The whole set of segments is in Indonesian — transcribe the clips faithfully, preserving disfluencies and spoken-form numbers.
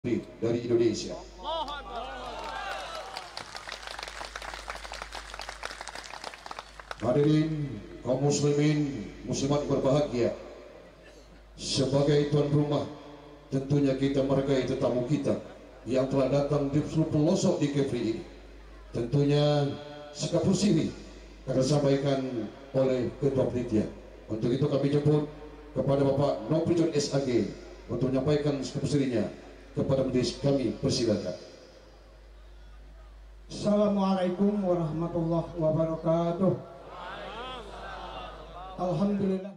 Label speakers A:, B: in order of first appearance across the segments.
A: dari Indonesia. Hadirin kaum muslimin muslimat berbahagia, sebagai tuan rumah tentunya kita menghargai tetamu kita yang telah datang di seluruh pelosok di Kepri ini. Tentunya sikap sini akan disampaikan oleh Ketua Panitia. Untuk itu kami jemput kepada Bapak Noprijon S A G untuk menyampaikan sikap sirinya kepada majelis. Kami persilakan.
B: Assalamualaikum warahmatullahi wabarakatuh. Alhamdulillah.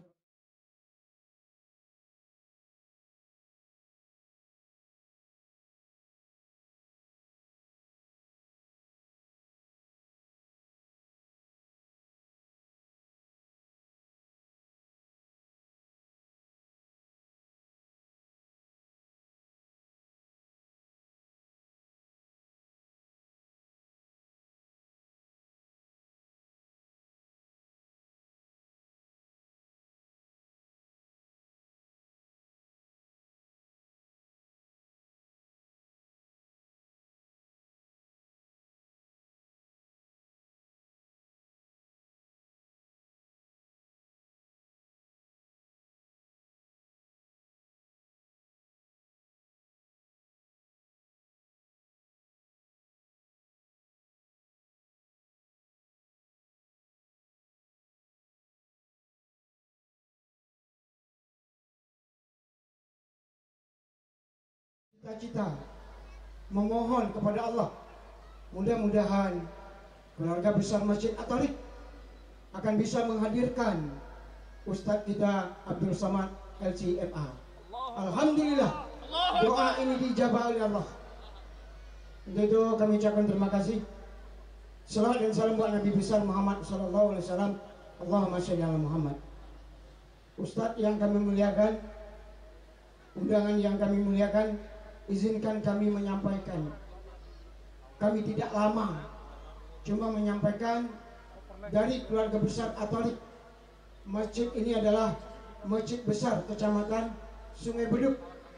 B: Cita-cita memohon kepada Allah, mudah-mudahan keluarga besar Masjid At-Thariq akan bisa menghadirkan Ustadz kita Abdul Samad L C M A. Alhamdulillah, doa ini dijabah oleh Allah. Untuk itu kami ucapkan terima kasih. Salawat dan salam buat Nabi besar Muhammad Sallallahu Alaihi Wasallam. Allahumma sholli ala Muhammad. Ustadz yang kami muliakan, undangan yang kami muliakan, izinkan kami menyampaikan. Kami tidak lama, cuma menyampaikan dari keluarga besar At-Thariq. Masjid ini adalah masjid besar Kecamatan Sungai Beduk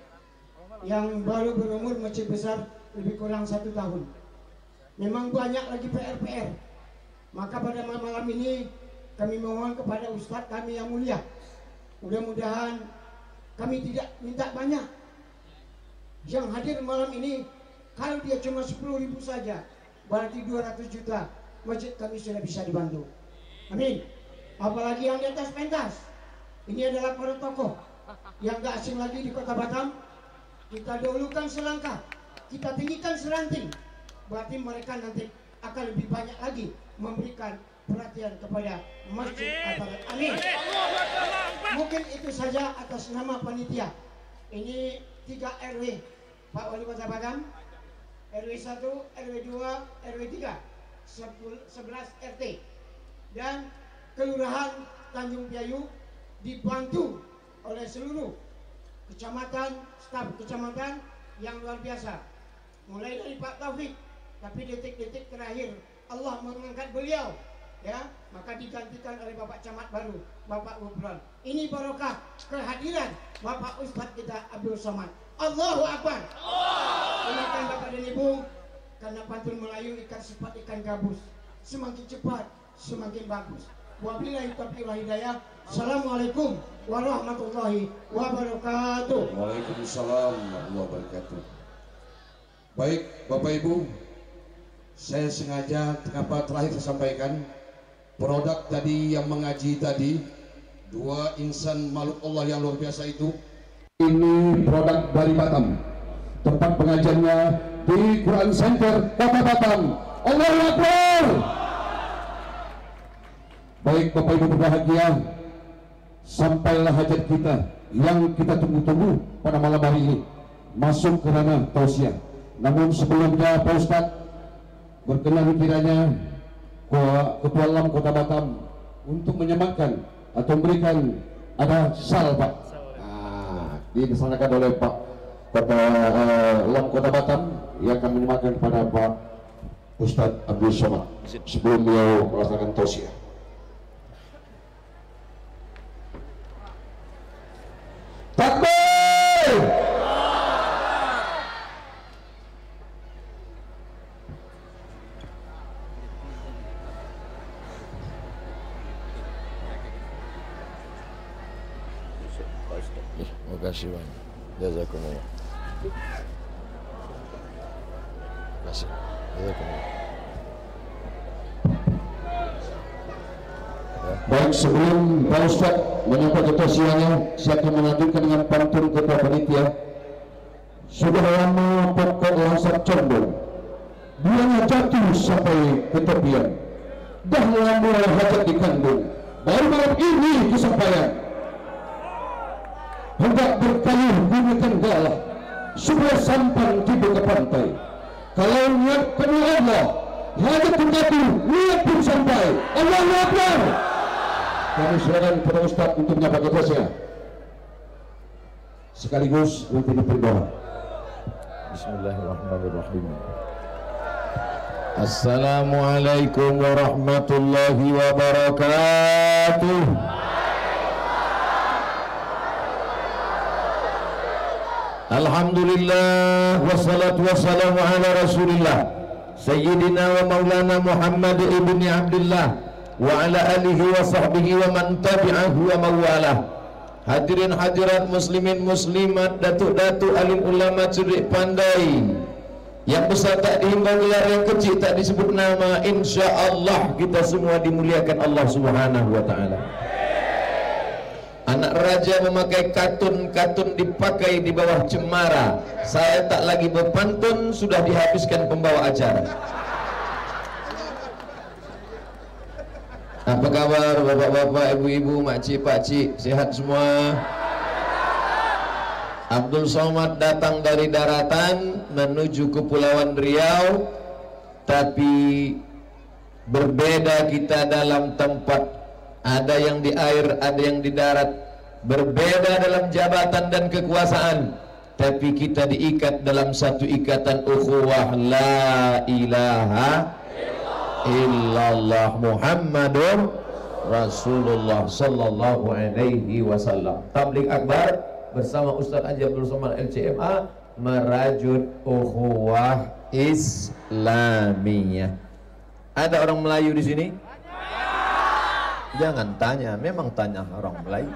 B: yang baru berumur masjid besar lebih kurang satu tahun. Memang banyak lagi P R P R. Maka pada malam ini kami mohon kepada Ustadz kami yang mulia, mudah-mudahan kami tidak minta banyak. Yang hadir malam ini, kalau dia cuma sepuluh ribu saja, berarti dua ratus juta masjid kami sudah bisa dibantu. Amin. Apalagi yang di atas pentas, ini adalah para tokoh yang gak asing lagi di Kota Batam. Kita dahulukan selangkah, kita tinggikan seranting, berarti mereka nanti akan lebih banyak lagi memberikan perhatian kepada Masjid At-Thariq. Amin. Mungkin itu saja atas nama panitia. Ini tiga R W, Pak Wali Kota Batam, R W satu, R W dua, R W tiga, sebelas R T, dan Kelurahan Tanjung Piayu dibantu oleh seluruh kecamatan, staf kecamatan yang luar biasa. Mulai dari Pak Taufik, tapi detik-detik terakhir Allah mengangkat beliau, ya, maka digantikan oleh Bapak Camat baru, Bapak Gubron. Ini barokah kehadiran Bapak Ustadz kita Abdul Samad. Allahu Akbar. Silakan Bapak dan Ibu, karena pantun Melayu ikan sepat ikan gabus, semakin cepat semakin bagus. Wabillahi taufiq wal hidayah. Assalamualaikum warahmatullahi wabarakatuh.
A: Waalaikumsalam warahmatullahi wabarakatuh. Baik Bapak Ibu, saya sengaja kenapa terakhir saya sampaikan produk tadi yang mengaji tadi, dua insan makhluk Allah yang luar biasa itu. Ini produk dari Batam, tempat pengajiannya di Quran Center Kota Batam. Allahu Akbar. Baik Bapak Ibu berbahagia, sampailah hajat kita yang kita tunggu-tunggu pada malam hari ini masuk ke ranah tausiah. Namun sebelumnya Pak Ustadz berkenan kiranya Ketua Alam Kota Batam untuk menyematkan atau memberikan ada sal Pak. Nah, dilaksanakan oleh Pak Kota Alam Kota Batam yang akan menyematkan kepada Pak Ustadz Abdul Somad sebelum beliau melaksanakan tausiah. Takbir!
C: kasih banyak. Jazakumullah. Terima kasih. Jazakumullah.
A: Baik, sebelum Pak Ustaz menyampaikan tausiahnya, saya akan melanjutkan dengan pantun ketua panitia. Sudah lama pokok langsat condong, biarnya jatuh sampai ke tepian. Dah lama hajat dikandung, baru malam ini kesampaian. Hendak berkayuh gunakan galah, sudah sampan tiba ke pantai. Kalau niat kena Allah, hajat pun jatuh, niat pun sampai. Allahu Akbar. Kami silakan kepada Ustaz untuk menyampaikan tausiah. Sekaligus untuk berdoa.
C: Bismillahirrahmanirrahim. Assalamualaikum warahmatullahi wabarakatuh. Alhamdulillah wassalatu wassalamu ala Rasulillah Sayyidina wa Maulana Muhammad ibni Abdullah wa ala alihi wa sahbihi wa man tabi'ahu wa mawalah. Hadirin hadirat muslimin muslimat, datuk-datuk alim ulama cerdik pandai, yang besar tak dihimbau gelar, yang kecil tak disebut nama. Insya Allah kita semua dimuliakan Allah subhanahu wa ta'ala. Anak raja memakai katun-katun dipakai di bawah cemara. Saya tak lagi berpantun, sudah dihabiskan pembawa acara. Apa kabar bapak-bapak, ibu-ibu, makcik, pakcik, sehat semua? Abdul Somad datang dari daratan menuju Kepulauan Riau, tapi berbeda kita dalam tempat. Ada yang di air, ada yang di darat. Berbeda dalam jabatan dan kekuasaan, tapi kita diikat dalam satu ikatan ukhuwah. La ilaha illallah Muhammadur Rasulullah sallallahu alaihi wasallam. Tabligh akbar bersama Ustaz Haji Abdul Somad L C M A merajut ukhuwah Islamiyah. Ada orang Melayu di sini? Jangan tanya, memang tanya orang Melayu.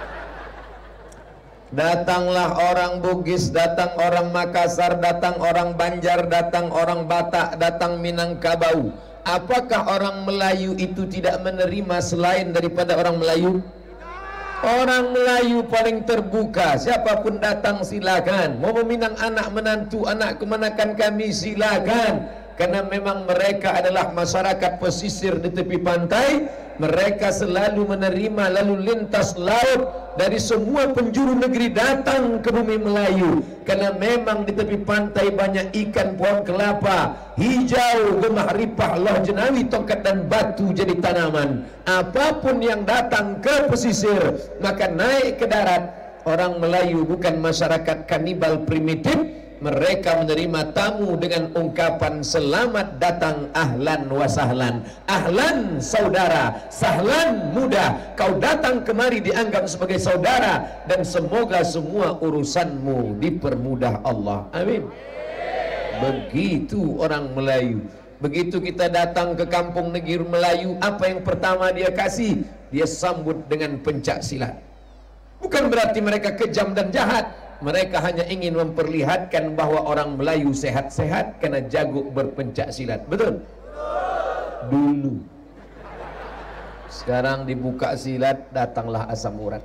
C: Datanglah orang Bugis, datang orang Makassar, datang orang Banjar, datang orang Batak, datang Minangkabau. Apakah orang Melayu itu tidak menerima selain daripada orang Melayu? Orang Melayu paling terbuka, siapapun datang silakan. Mau meminang anak menantu, anak kemanakan kami silakan. Karena memang mereka adalah masyarakat pesisir di tepi pantai. Mereka selalu menerima lalu lintas laut dari semua penjuru negeri datang ke bumi Melayu. Karena memang di tepi pantai banyak ikan, pohon kelapa, hijau, gemah ripah, loh jenawi, tongkat dan batu jadi tanaman. Apapun yang datang ke pesisir maka naik ke darat. Orang Melayu bukan masyarakat kanibal primitif. Mereka menerima tamu dengan ungkapan selamat datang, ahlan wa sahlan. Ahlan saudara, sahlan muda. Kau datang kemari dianggap sebagai saudara, dan semoga semua urusanmu dipermudah Allah. Amin. Begitu orang Melayu. Begitu kita datang ke kampung negeri Melayu, apa yang pertama dia kasih? Dia sambut dengan pencak silat. Bukan berarti mereka kejam dan jahat. Mereka hanya ingin memperlihatkan bahwa orang Melayu sehat-sehat karena jago berpencak silat. Betul? Dulu. Sekarang dibuka silat, datanglah asam urat.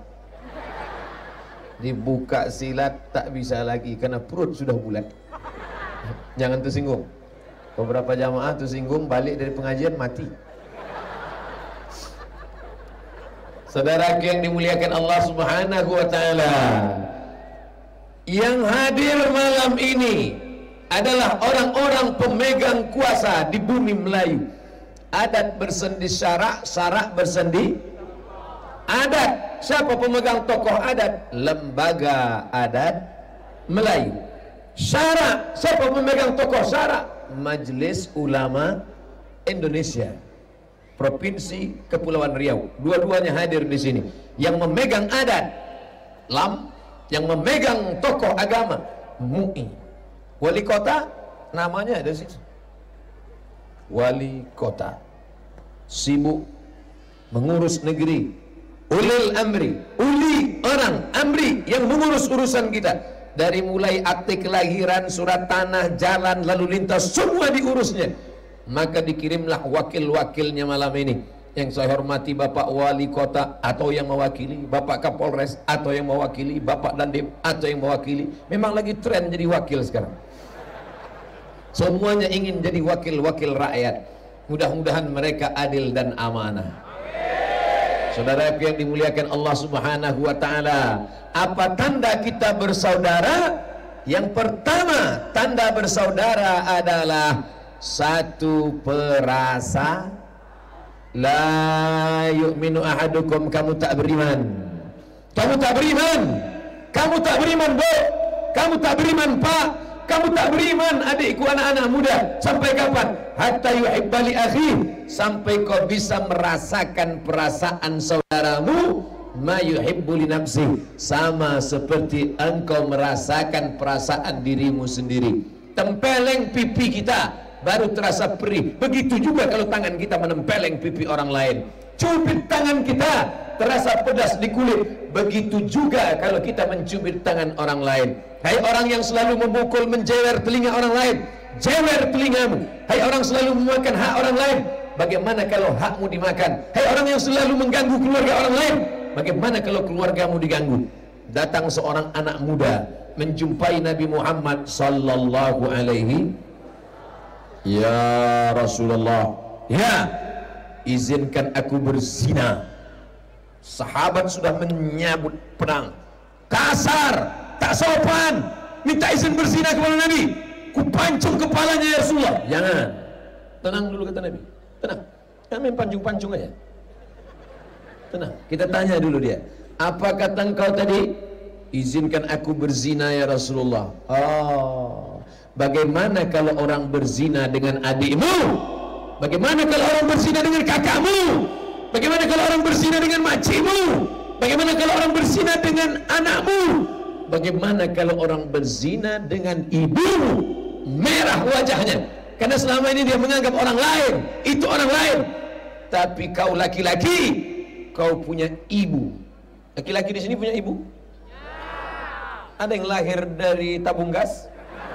C: Dibuka silat tak bisa lagi karena perut sudah bulat. Jangan tersinggung. Beberapa jamaah tersinggung, balik dari pengajian mati. Saudara yang dimuliakan Allah Subhanahu wa taala, yang hadir malam ini adalah orang-orang pemegang kuasa di bumi Melayu. Adat bersendi syarak, syarak bersendi adat. Siapa pemegang tokoh adat? Lembaga Adat Melayu. Syarak, siapa pemegang tokoh syarak? Majelis Ulama Indonesia, Provinsi Kepulauan Riau. Dua-duanya hadir di sini. Yang memegang adat Lam, yang memegang tokoh agama M U I. Wali kota namanya ada sih. Wali kota sibuk mengurus negeri, ulil amri, uli orang amri yang mengurus urusan kita, dari mulai akte kelahiran, surat tanah, jalan, lalu lintas, semua diurusnya. Maka dikirimlah wakil-wakilnya malam ini. Yang saya hormati Bapak Wali Kota atau yang mewakili, Bapak Kapolres atau yang mewakili, Bapak Dandim atau yang mewakili. Memang lagi tren jadi wakil sekarang. Semuanya ingin jadi wakil-wakil rakyat. Mudah-mudahan mereka adil dan amanah. Saudara yang dimuliakan Allah Subhanahu wa taala, apa tanda kita bersaudara? Yang pertama, tanda bersaudara adalah satu perasa. La yu'minu ahadukum, kamu tak beriman. Kamu tak beriman. Kamu tak beriman, Bu. Kamu tak beriman, Pak. Kamu tak beriman, adikku, anak-anak muda. Sampai kapan? Hatta yuhibba li akhi, sampai kau bisa merasakan perasaan saudaramu ma yuhibbu li nafsi, sama seperti engkau merasakan perasaan dirimu sendiri. Tempeleng pipi kita baru terasa perih. Begitu juga kalau tangan kita menempeleng pipi orang lain. Cubit tangan kita terasa pedas di kulit. Begitu juga kalau kita mencubit tangan orang lain. Hai orang yang selalu memukul, menjewer telinga orang lain, jewer telingamu. Hai orang selalu memakan hak orang lain, bagaimana kalau hakmu dimakan? Hai orang yang selalu mengganggu keluarga orang lain, bagaimana kalau keluargamu diganggu? Datang seorang anak muda menjumpai Nabi Muhammad sallallahu alaihi. Ya Rasulullah, ya, izinkan aku berzina. Sahabat sudah menyabut pedang, kasar, tak sopan, minta izin berzina kepada Nabi. Ku pancung kepalanya ya Rasulullah. Jangan, tenang dulu kata Nabi. Tenang, kami pancung-pancung aja. Tenang, kita tanya dulu dia. Apa kata engkau tadi? Izinkan aku berzina ya Rasulullah. Oh, bagaimana kalau orang berzina dengan adikmu? Bagaimana kalau orang berzina dengan kakakmu? Bagaimana kalau orang berzina dengan makcikmu? Bagaimana kalau orang berzina dengan anakmu? Bagaimana kalau orang berzina dengan ibumu? Merah wajahnya, karena selama ini dia menganggap orang lain itu orang lain. Tapi kau laki-laki, kau punya ibu. Laki-laki di sini punya ibu? Ada yang lahir dari tabung gas?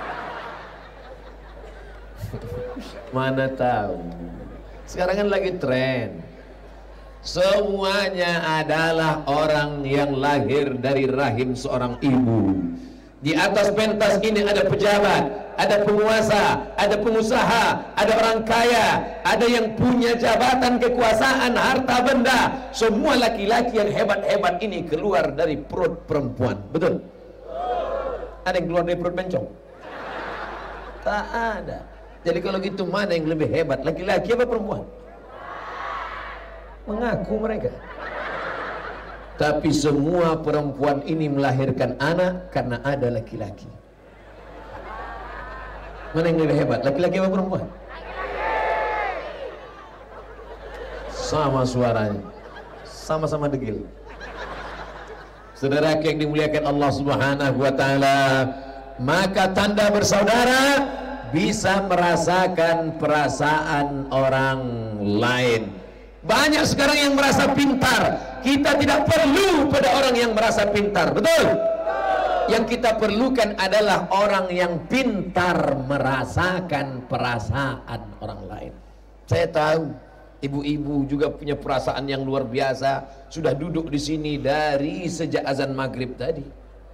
C: Mana tahu. Sekarang kan lagi tren. Semuanya adalah orang yang lahir dari rahim seorang ibu. Di atas pentas ini ada pejabat, ada penguasa, ada pengusaha, ada orang kaya, ada yang punya jabatan, kekuasaan, harta benda. Semua laki-laki yang hebat-hebat ini keluar dari perut perempuan. Betul? Ada yang keluar dari perut bencong? Tak ada. Jadi kalau gitu mana yang lebih hebat, laki-laki apa perempuan? Mengaku mereka. Tapi semua perempuan ini melahirkan anak karena ada laki-laki. Mana yang lebih hebat, laki-laki apa perempuan? Sama suaranya, sama-sama degil. Saudara yang dimuliakan Allah Subhanahu wa taala, maka tanda bersaudara bisa merasakan perasaan orang lain. Banyak sekarang yang merasa pintar. Kita tidak perlu pada orang yang merasa pintar. Betul? Yang kita perlukan adalah orang yang pintar merasakan perasaan orang lain. Saya tahu ibu-ibu juga punya perasaan yang luar biasa. Sudah duduk di sini dari sejak azan maghrib tadi.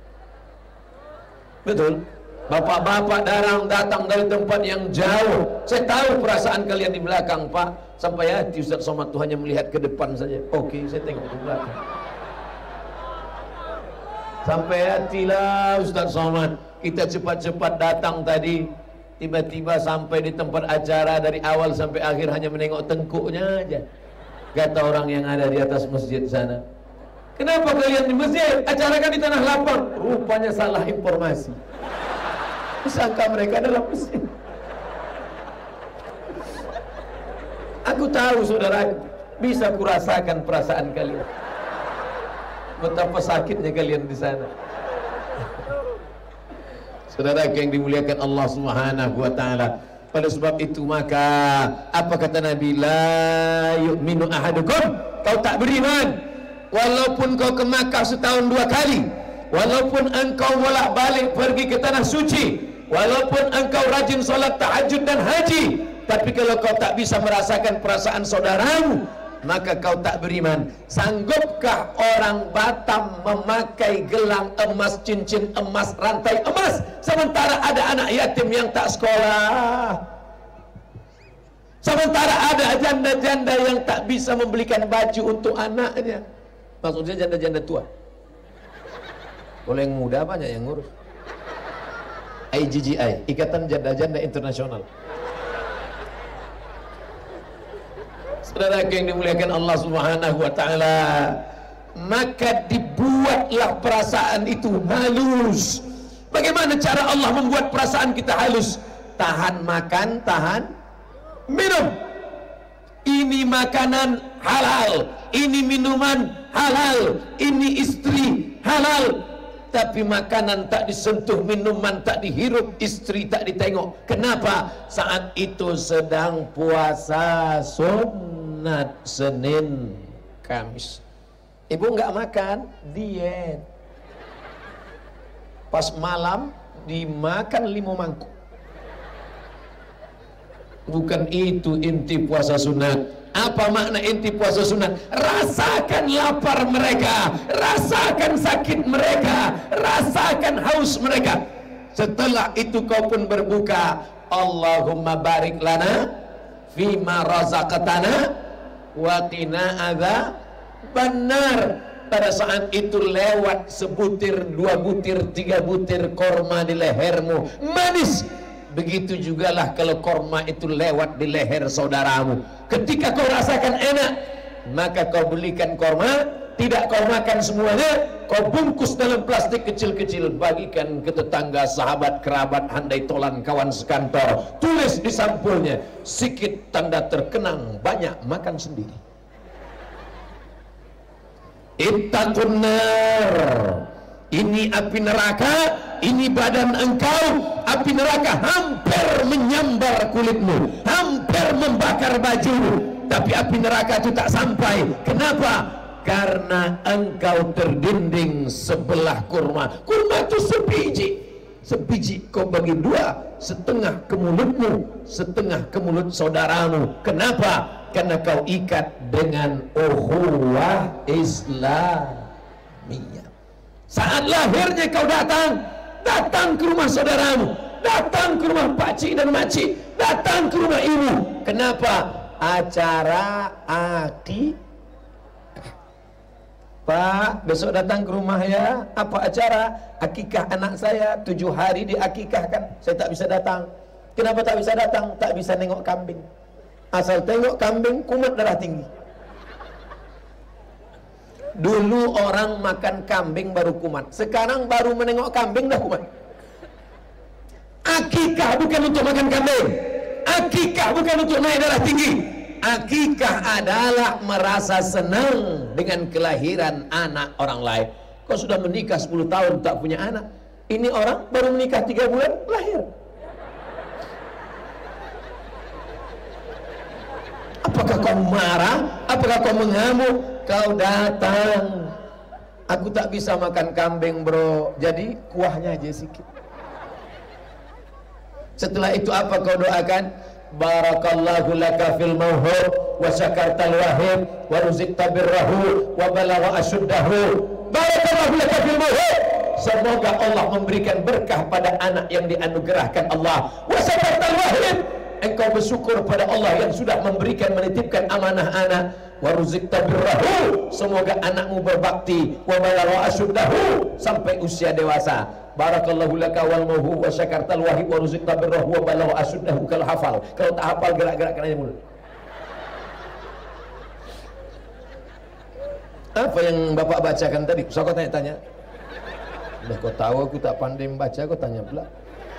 C: Betul? Bapak-bapak datang datang dari tempat yang jauh. Saya tahu perasaan kalian di belakang, Pak. Sampai hati Ustaz Somad tuh hanya melihat ke depan saja. Oke, saya tengok ke belakang. Sampai hatilah Ustaz Somad. Kita cepat-cepat datang tadi. Tiba-tiba sampai di tempat acara, dari awal sampai akhir hanya menengok tengkuknya aja. Kata orang yang ada di atas masjid sana, kenapa kalian di masjid? Acara kan di Tanah Lapang. Rupanya salah informasi. Sangka mereka dalam masjid. Aku tahu saudara, bisa kurasakan perasaan kalian. Betapa sakitnya kalian di sana. Saudara yang dimuliakan Allah Subhanahu wa taala. Pada sebab itu maka apa kata Nabi, la yu'minu ahadukum, kau tak beriman walaupun kau ke Makkah setahun dua kali, walaupun engkau bolak-balik pergi ke tanah suci, walaupun engkau rajin solat tahajud dan haji, tapi kalau kau tak bisa merasakan perasaan saudaramu, maka kau tak beriman. Sanggupkah orang Batam memakai gelang emas, cincin emas, rantai emas, sementara ada anak yatim yang tak sekolah, sementara ada janda-janda yang tak bisa membelikan baju untuk anaknya? Maksudnya janda-janda tua. Kalau yang muda banyak yang ngurus. I G G I, Ikatan Janda-Janda Internasional. Saudara yang dimuliakan Allah Subhanahu wa taala, maka dibuatlah perasaan itu halus. Bagaimana cara Allah membuat perasaan kita halus? Tahan makan, tahan minum. Ini makanan halal, ini minuman halal, ini istri halal. Tapi makanan tak disentuh, minuman tak dihirup, istri tak ditengok. Kenapa? Saat itu sedang puasa sunat Senin Kamis. Ibu nggak makan, diet. Pas malam dimakan lima mangkuk. Bukan itu inti puasa sunat. Apa makna inti puasa sunat? Rasakan lapar mereka, rasakan sakit mereka, rasakan haus mereka. Setelah itu kau pun berbuka, Allahumma barik lana fima razaqtana wa qina adzabannar. Pada saat itu lewat sebutir, dua butir, tiga butir korma di lehermu, manis. Begitu jugalah kalau korma itu lewat di leher saudaramu. Ketika kau rasakan enak, maka kau belikan korma. Tidak kau makan semuanya, kau bungkus dalam plastik kecil-kecil, bagikan ke tetangga, sahabat, kerabat, handai tolan, kawan sekantor. Tulis di sampulnya, sikit tanda terkenang, banyak makan sendiri. Ittaqun nar. Ini api neraka, ini badan engkau. Api neraka hampir menyambar kulitmu, hampir membakar bajumu. Tapi api neraka itu tak sampai. Kenapa? Karena engkau terdinding sebelah kurma. Kurma itu sebiji. Sebiji kau bagi dua, setengah ke mulutmu, setengah ke mulut saudaramu. Kenapa? Karena kau ikat dengan ukhuwah Islamiyah. Saat lahirnya kau datang, datang ke rumah saudaramu, datang ke rumah pakcik dan makcik, datang ke rumah ibu. Kenapa? Acara akikah. Pak, besok datang ke rumah ya. Apa acara? Akikah anak saya, tujuh hari diakikahkan. Saya tak bisa datang. Kenapa tak bisa datang? Tak bisa nengok kambing. Asal tengok kambing, kumat darah tinggi. Dulu orang makan kambing baru kumat, sekarang baru menengok kambing dah kumat. Akikah bukan untuk makan kambing, akikah bukan untuk naik darah tinggi. Akikah adalah merasa senang dengan kelahiran anak orang lain. Kau sudah menikah sepuluh tahun tak punya anak, ini orang baru menikah tiga bulan lahir. Apakah kau marah? Apakah kau mengamuk? Kau datang, aku tak bisa makan kambing bro, jadi kuahnya aja sedikit. Setelah itu apa kau doakan? Barakallahu laka fil mawhub wa syakartal wahib wa ruzikta birrahu wa balagha asyuddahu. Barakallahu laka fil mawhub. Semoga Allah memberikan berkah pada anak yang dianugerahkan Allah. Wa syakartal wahib. Engkau bersyukur pada Allah yang sudah memberikan, menitipkan amanah anak. Wa ruzikta birrahu. Semoga anakmu berbakti. Wa balagha asyuddahu, sampai usia dewasa. Barakallahu laka wal mawhub wa syakartal wahib wa ruzikta birrahu wa balagha asyuddahu. Kalau hafal, kalau tak hafal gerak-gerakkan aja mulut. Apa yang Bapak bacakan tadi? So kau tanya-tanya. Udah kau tahu aku tak pandai membaca, kau tanya pula.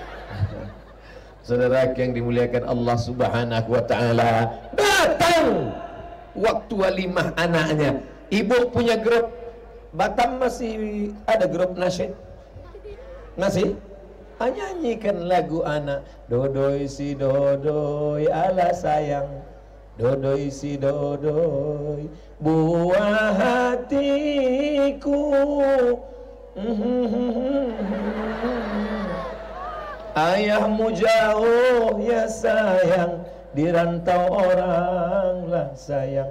C: Saudara yang dimuliakan Allah Subhanahu wa taala, datang waktu walimah anaknya. Ibu punya grup Batam, masih ada grup nasyid? Masih? Ah, nyanyikan lagu anak. Dodoi si dodoi ala sayang, Dodoi si dodoi, buah hatiku. Ayahmu jauh ya sayang, di rantau orang lah sayang.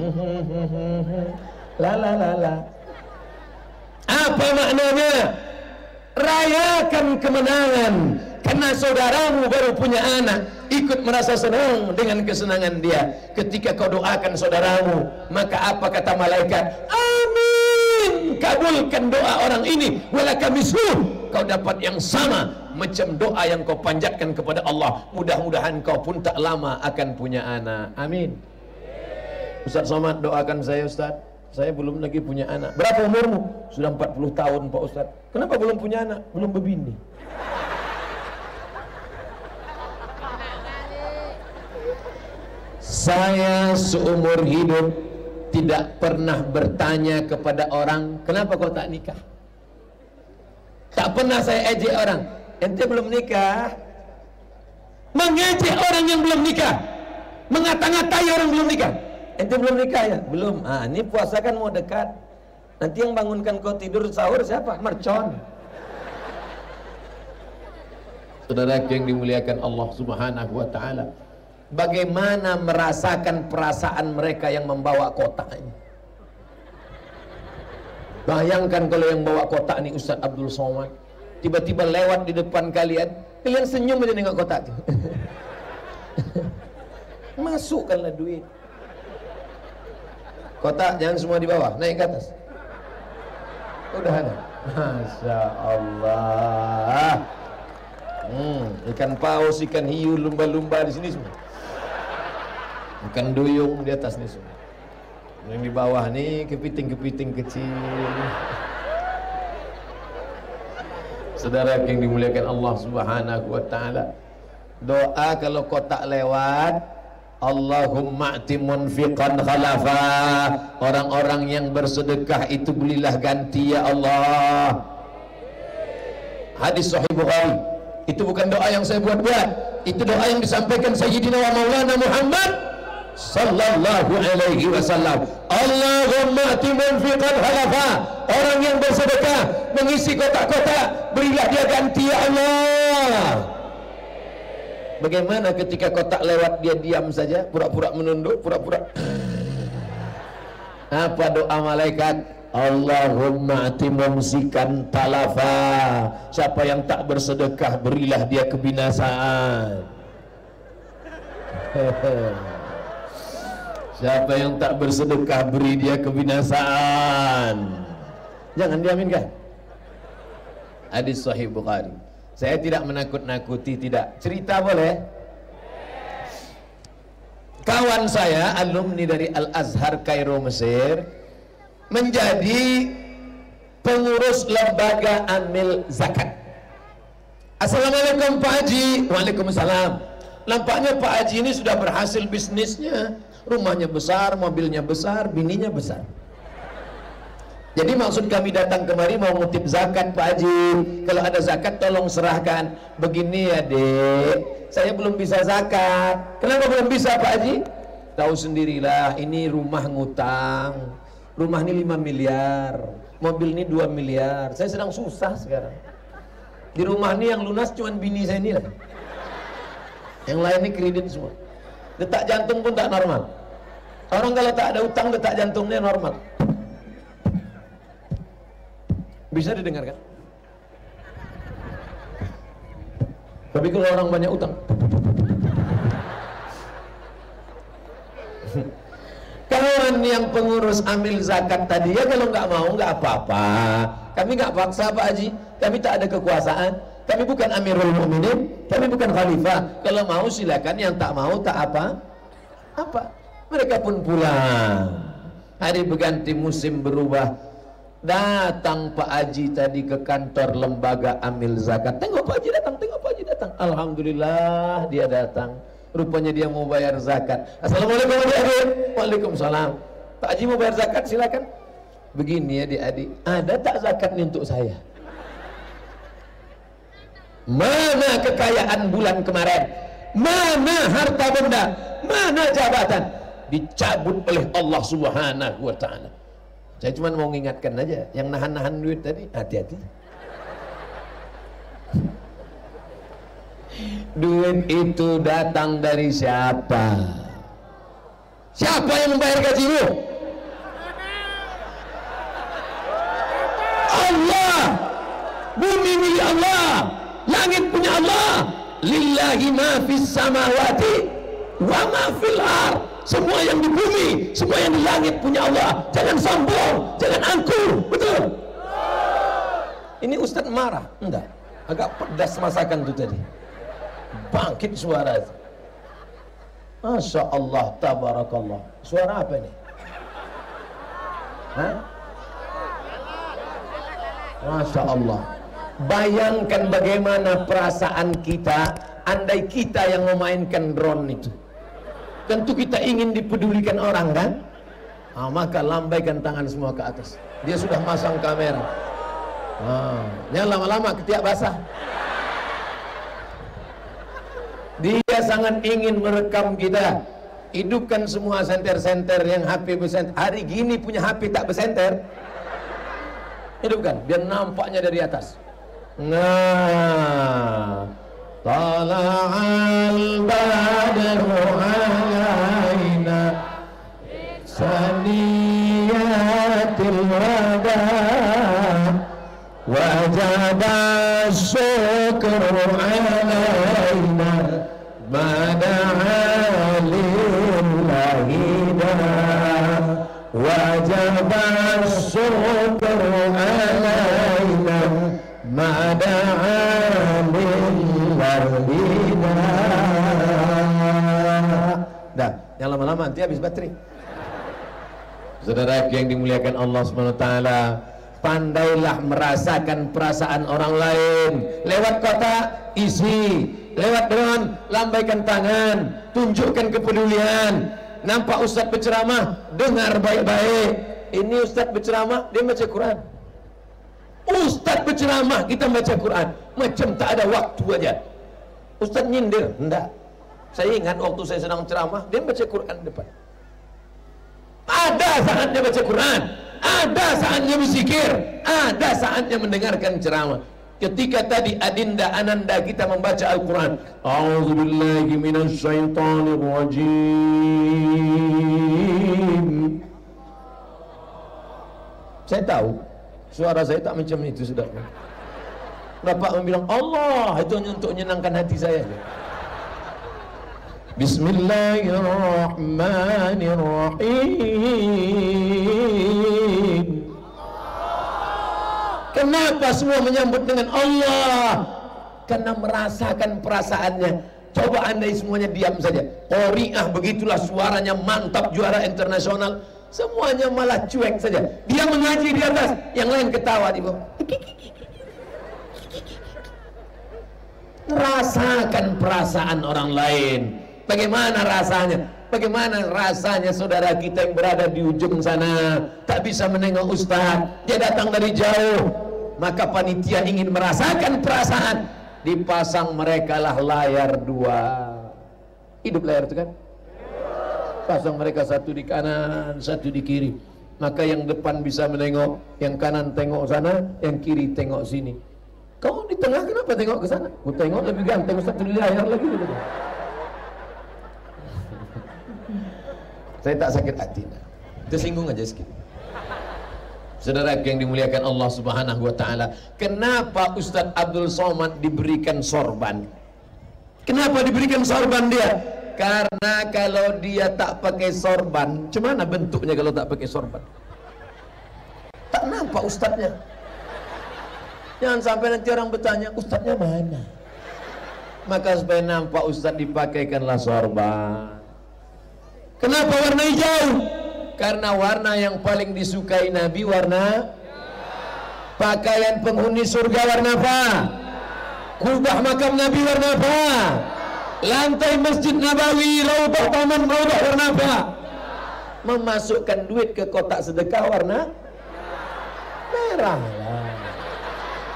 C: La la la la. Apa maknanya? Rayakan kemenangan karena saudaramu baru punya anak, ikut merasa senang dengan kesenangan dia. Ketika kau doakan saudaramu, maka apa kata malaikat? Amin, kabulkan doa orang ini, walaka misluh, kau dapat yang sama macam doa yang kau panjatkan kepada Allah. Mudah-mudahan kau pun tak lama akan punya anak. Amin. Ustaz Somad, doakan saya Ustaz, saya belum lagi punya anak. Berapa umurmu? Sudah empat puluh tahun Pak Ustaz. Kenapa belum punya anak? Belum berbini. Saya seumur hidup tidak pernah bertanya kepada orang, kenapa kau tak nikah? Tak pernah saya ejek orang, ente belum nikah. Mengejek orang yang belum nikah, mengata-ngatai orang belum nikah. Ente belum nikah ya? Belum. Ah, ini puasa kan mau dekat. Nanti yang bangunkan kau tidur sahur siapa? Mercon. Saudara yang dimuliakan Allah Subhanahu wa taala, bagaimana merasakan perasaan mereka yang membawa kotak ini? Bayangkan kalau yang bawa kotak ini Ustaz Abdul Somad, tiba-tiba lewat di depan kalian, kalian senyum aja nengok kotak itu. Masukkanlah duit. Kotak jangan semua di bawah, naik ke atas. Udah ada. Masya Allah. Hmm, ikan paus, ikan hiu, lumba-lumba di sini semua. Ikan duyung di atas nih semua. Yang di bawah nih kepiting-kepiting kecil. Saudara yang dimuliakan Allah Subhanahu wa taala, doa kalau kotak lewat, Allahumma a'ti munfiqan khalafa, orang-orang yang bersedekah itu berilah ganti ya Allah. Hadis Sahih Bukhari. Itu bukan doa yang saya buat-buat, itu doa yang disampaikan Sayyidina wa Maulana Muhammad sallallahu alaihi wasallam. Allahumma a'ti munfiqan khalafa, orang yang bersedekah mengisi kotak-kotak, berilah dia ganti ya Allah. Bagaimana ketika kotak lewat dia diam saja, pura-pura menunduk, pura-pura. Apa doa malaikat? Allahumma ati mumsikan talafa, siapa yang tak bersedekah berilah dia kebinasaan. Siapa yang tak bersedekah beri dia kebinasaan. Jangan diaminkan. Hadis Sahih Bukhari. Saya tidak menakut-nakuti, tidak. Cerita boleh? Kawan saya, alumni dari Al-Azhar Kairo Mesir, menjadi pengurus lembaga amil zakat. Assalamualaikum Pak Haji. Waalaikumsalam. Nampaknya Pak Haji ini sudah berhasil bisnisnya. Rumahnya besar, mobilnya besar, bininya besar. Jadi maksud kami datang kemari mau ngutip zakat Pak Haji. Kalau ada zakat tolong serahkan. Begini ya dek, saya belum bisa zakat. Kenapa belum bisa Pak Haji? Tahu sendirilah, ini rumah ngutang. Rumah ini lima miliar, mobil ini dua miliar. Saya sedang susah sekarang. Di rumah ini yang lunas cuma bini saya ini lah. Yang lain ini kredit semua. Detak jantung pun tak normal. Orang kalau tak ada utang detak jantungnya normal. Bisa didengarkan? Tapi kalau orang banyak utang, kawan yang pengurus amil zakat tadi ya kalau nggak mau nggak apa-apa. Kami nggak paksa Pak Haji. Kami tak ada kekuasaan. Kami bukan Amirul Mukminin. Kami bukan Khalifah. Kalau mau silakan. Yang tak mau tak apa. Apa? Mereka pun pulang. Hari berganti musim berubah. Datang Pak Haji tadi ke kantor lembaga amil zakat. Tengok Pak Haji datang, tengok Pak Haji datang. Alhamdulillah dia datang. Rupanya dia mau bayar zakat. Assalamualaikum adik-adik. Waalaikumsalam. Pak Haji mau bayar zakat, silakan. Begini ya adik-adik, ada tak zakat ini untuk saya? Mana kekayaan bulan kemarin? Mana harta benda? Mana jabatan? Dicabut oleh Allah Subhanahu wa ta'ala. Saya cuma mau mengingatkan aja, yang nahan-nahan duit tadi, hati-hati. Duit itu datang dari siapa? Siapa yang membayar gajimu? Allah. Bumi milik Allah, langit punya Allah. Lillahi ma fis samawati wa ma fil ard. Semua yang di bumi, semua yang di langit punya Allah. Jangan sombong, jangan angkuh. Betul? Ini Ustadz marah? Enggak, agak pedas masakan itu tadi. Bangkit suara itu. Masya Allah, tabarakallah. Suara apa ini? Hah? Masya Allah. Bayangkan bagaimana perasaan kita andai kita yang memainkan drone itu. Tentu kita ingin dipedulikan orang, kan? Nah, maka lambaikan tangan semua ke atas. Dia sudah masang kamera. Nah, yang lama-lama ketiak basah. Dia sangat ingin merekam kita. Hidupkan semua senter-senter yang H P bersenter. Hari gini punya H P tak bersenter. Hidupkan, biar nampaknya dari atas. Nah, tala'al badru alaina saniyatil wada wajaba syukru alaina mada'a lillahi da wajaba syukru alaina mada'a lillahi da. Dah, yang lama-lama nanti habis baterai. Saudara yang dimuliakan Allah subhanahu wa taala, pandailah merasakan perasaan orang lain. Lewat kotak isi, lewat drone lambaikan tangan, tunjukkan kepedulian. Nampak Ustadz berceramah, dengar baik-baik. Ini Ustadz berceramah, dia baca Quran. Ustadz berceramah, kita baca Quran. Macam tak ada waktu aja. Ustadz nyindir, enggak. Saya ingat waktu saya sedang ceramah, dia baca Quran depan. Ada saatnya baca Quran, ada saatnya berzikir, ada saatnya mendengarkan ceramah. Ketika tadi adinda ananda kita membaca Al-Quran, a'udzubillahi minasyaitonir rajim. Saya tahu suara saya tak macam itu, sudah. Bapak bilang Allah, itu hanya untuk menyenangkan hati saya. Bismillahirrahmanirrahim. Kenapa semua menyambut dengan Allah? Karena merasakan perasaannya. Coba andai semuanya diam saja. Qori'ah begitulah suaranya mantap, juara internasional. Semuanya malah cuek saja. Dia mengaji di atas, yang lain ketawa di bawah. Rasakan perasaan orang lain. Bagaimana rasanya? Bagaimana rasanya saudara kita yang berada di ujung sana, tak bisa menengok Ustaz, dia datang dari jauh. Maka panitia ingin merasakan perasaan. Dipasang mereka lah layar dua. Hidup layar itu kan? Pasang mereka satu di kanan, satu di kiri. Maka yang depan bisa menengok, yang kanan tengok sana, yang kiri tengok sini. Kau di tengah kenapa tengok ke sana? Ku tengok lebih ganteng Ustaz di layar lagi. Saya tak sakit hati, nah. Tersinggung aja sedikit. Saudara yang dimuliakan Allah Subhanahu wa taala, kenapa Ustaz Abdul Somad diberikan sorban? Kenapa diberikan sorban dia? Karena kalau dia tak pakai sorban, gimana bentuknya kalau tak pakai sorban? Tak nampak ustadznya. Jangan sampai nanti orang bertanya, ustadznya mana? Maka supaya nampak ustadz dipakaikanlah sorban. Kenapa warna hijau? Karena warna yang paling disukai Nabi warna pakaian penghuni surga warna apa? Kubah makam Nabi warna apa? Lantai Masjid Nabawi, Raudhah Taman Raudhah warna apa? Memasukkan duit ke kotak sedekah warna merah lah.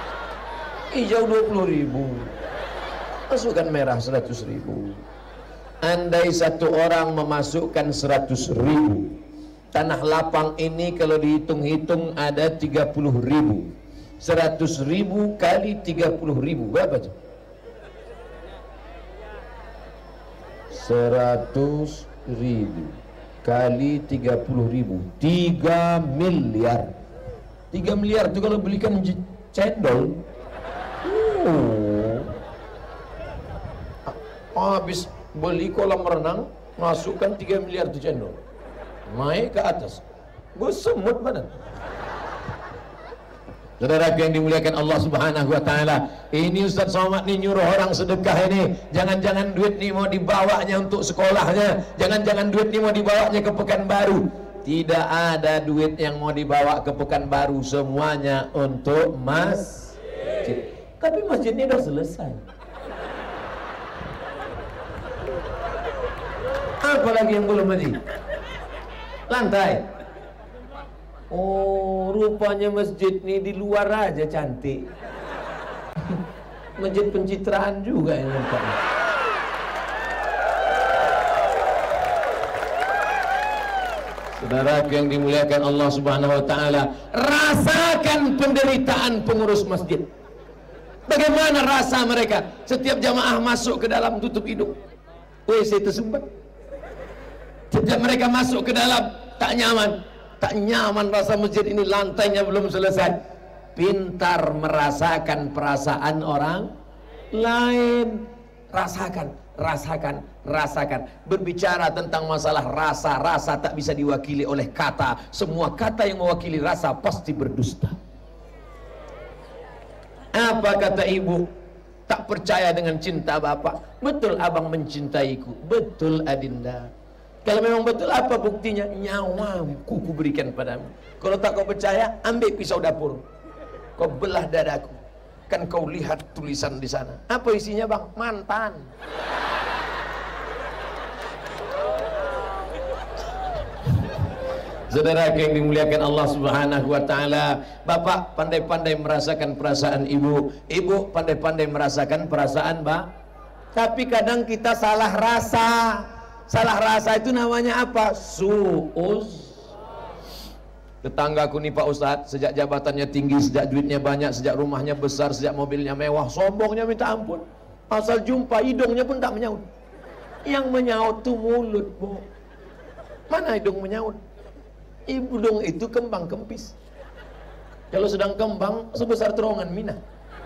C: Hijau dua puluh ribu, masukkan merah seratus ribu. Andai satu orang memasukkan seratus ribu, tanah lapang ini kalau dihitung-hitung ada tiga puluh ribu. Seratus ribu kali tiga puluh ribu, berapa tuh? Seratus ribu kali tiga puluh ribu, tiga miliar. Tiga miliar itu kalau belikan cendol, oh, habis beli kolam renang, masukkan tiga miliar itu cendol, naik ke atas, gue semut badan. Saudara yang dimuliakan Allah Subhanahu wa taala, ini Ustaz Somad nih nyuruh orang sedekah ini, jangan-jangan duit nih mau dibawanya untuk sekolahnya, jangan-jangan duit nih mau dibawanya ke Pekanbaru. Tidak ada duit yang mau dibawa ke Pekanbaru, semuanya untuk masjid. Tapi masjidnya udah selesai. Apa lagi yang belum masjid? Lantai. Oh, rupanya masjid ini di luar aja cantik. Masjid pencitraan juga yang nampak. Saudara yang dimuliakan Allah Subhanahu wa taala, rasakan penderitaan pengurus masjid. Bagaimana rasa mereka setiap jamaah masuk ke dalam tutup hidung, W C tersumbat. Setiap mereka masuk ke dalam tak nyaman. Tak nyaman rasa masjid ini, lantainya belum selesai. Pintar merasakan perasaan orang lain. Rasakan, rasakan, rasakan. Berbicara tentang masalah rasa, rasa tak bisa diwakili oleh kata. Semua kata yang mewakili rasa pasti berdusta. Apa kata ibu? Tak percaya dengan cinta bapak. Betul abang mencintaiku. Betul Adinda. Kalau memang betul, apa buktinya? Nyawaku ku berikan padamu. Kalau tak kau percaya, ambil pisau dapur, kau belah dadaku, kan kau lihat tulisan di sana. Apa isinya bang? Mantan. Saudara yang dimuliakan Allah Subhanahu wa taala, bapak pandai-pandai merasakan perasaan ibu, ibu pandai-pandai merasakan perasaan mbak. Tapi kadang kita salah rasa. Salah rasa itu namanya apa? Suuz. Tetanggaku nih Pak Ustadz, sejak jabatannya tinggi, sejak duitnya banyak, sejak rumahnya besar, sejak mobilnya mewah, sombongnya minta ampun. Asal jumpa hidungnya pun tak menyaut. Yang menyaut tuh mulut, Bu. Mana hidung menyaut? Hidung itu kembang kempis. Kalau sedang kembang sebesar terowongan Mina,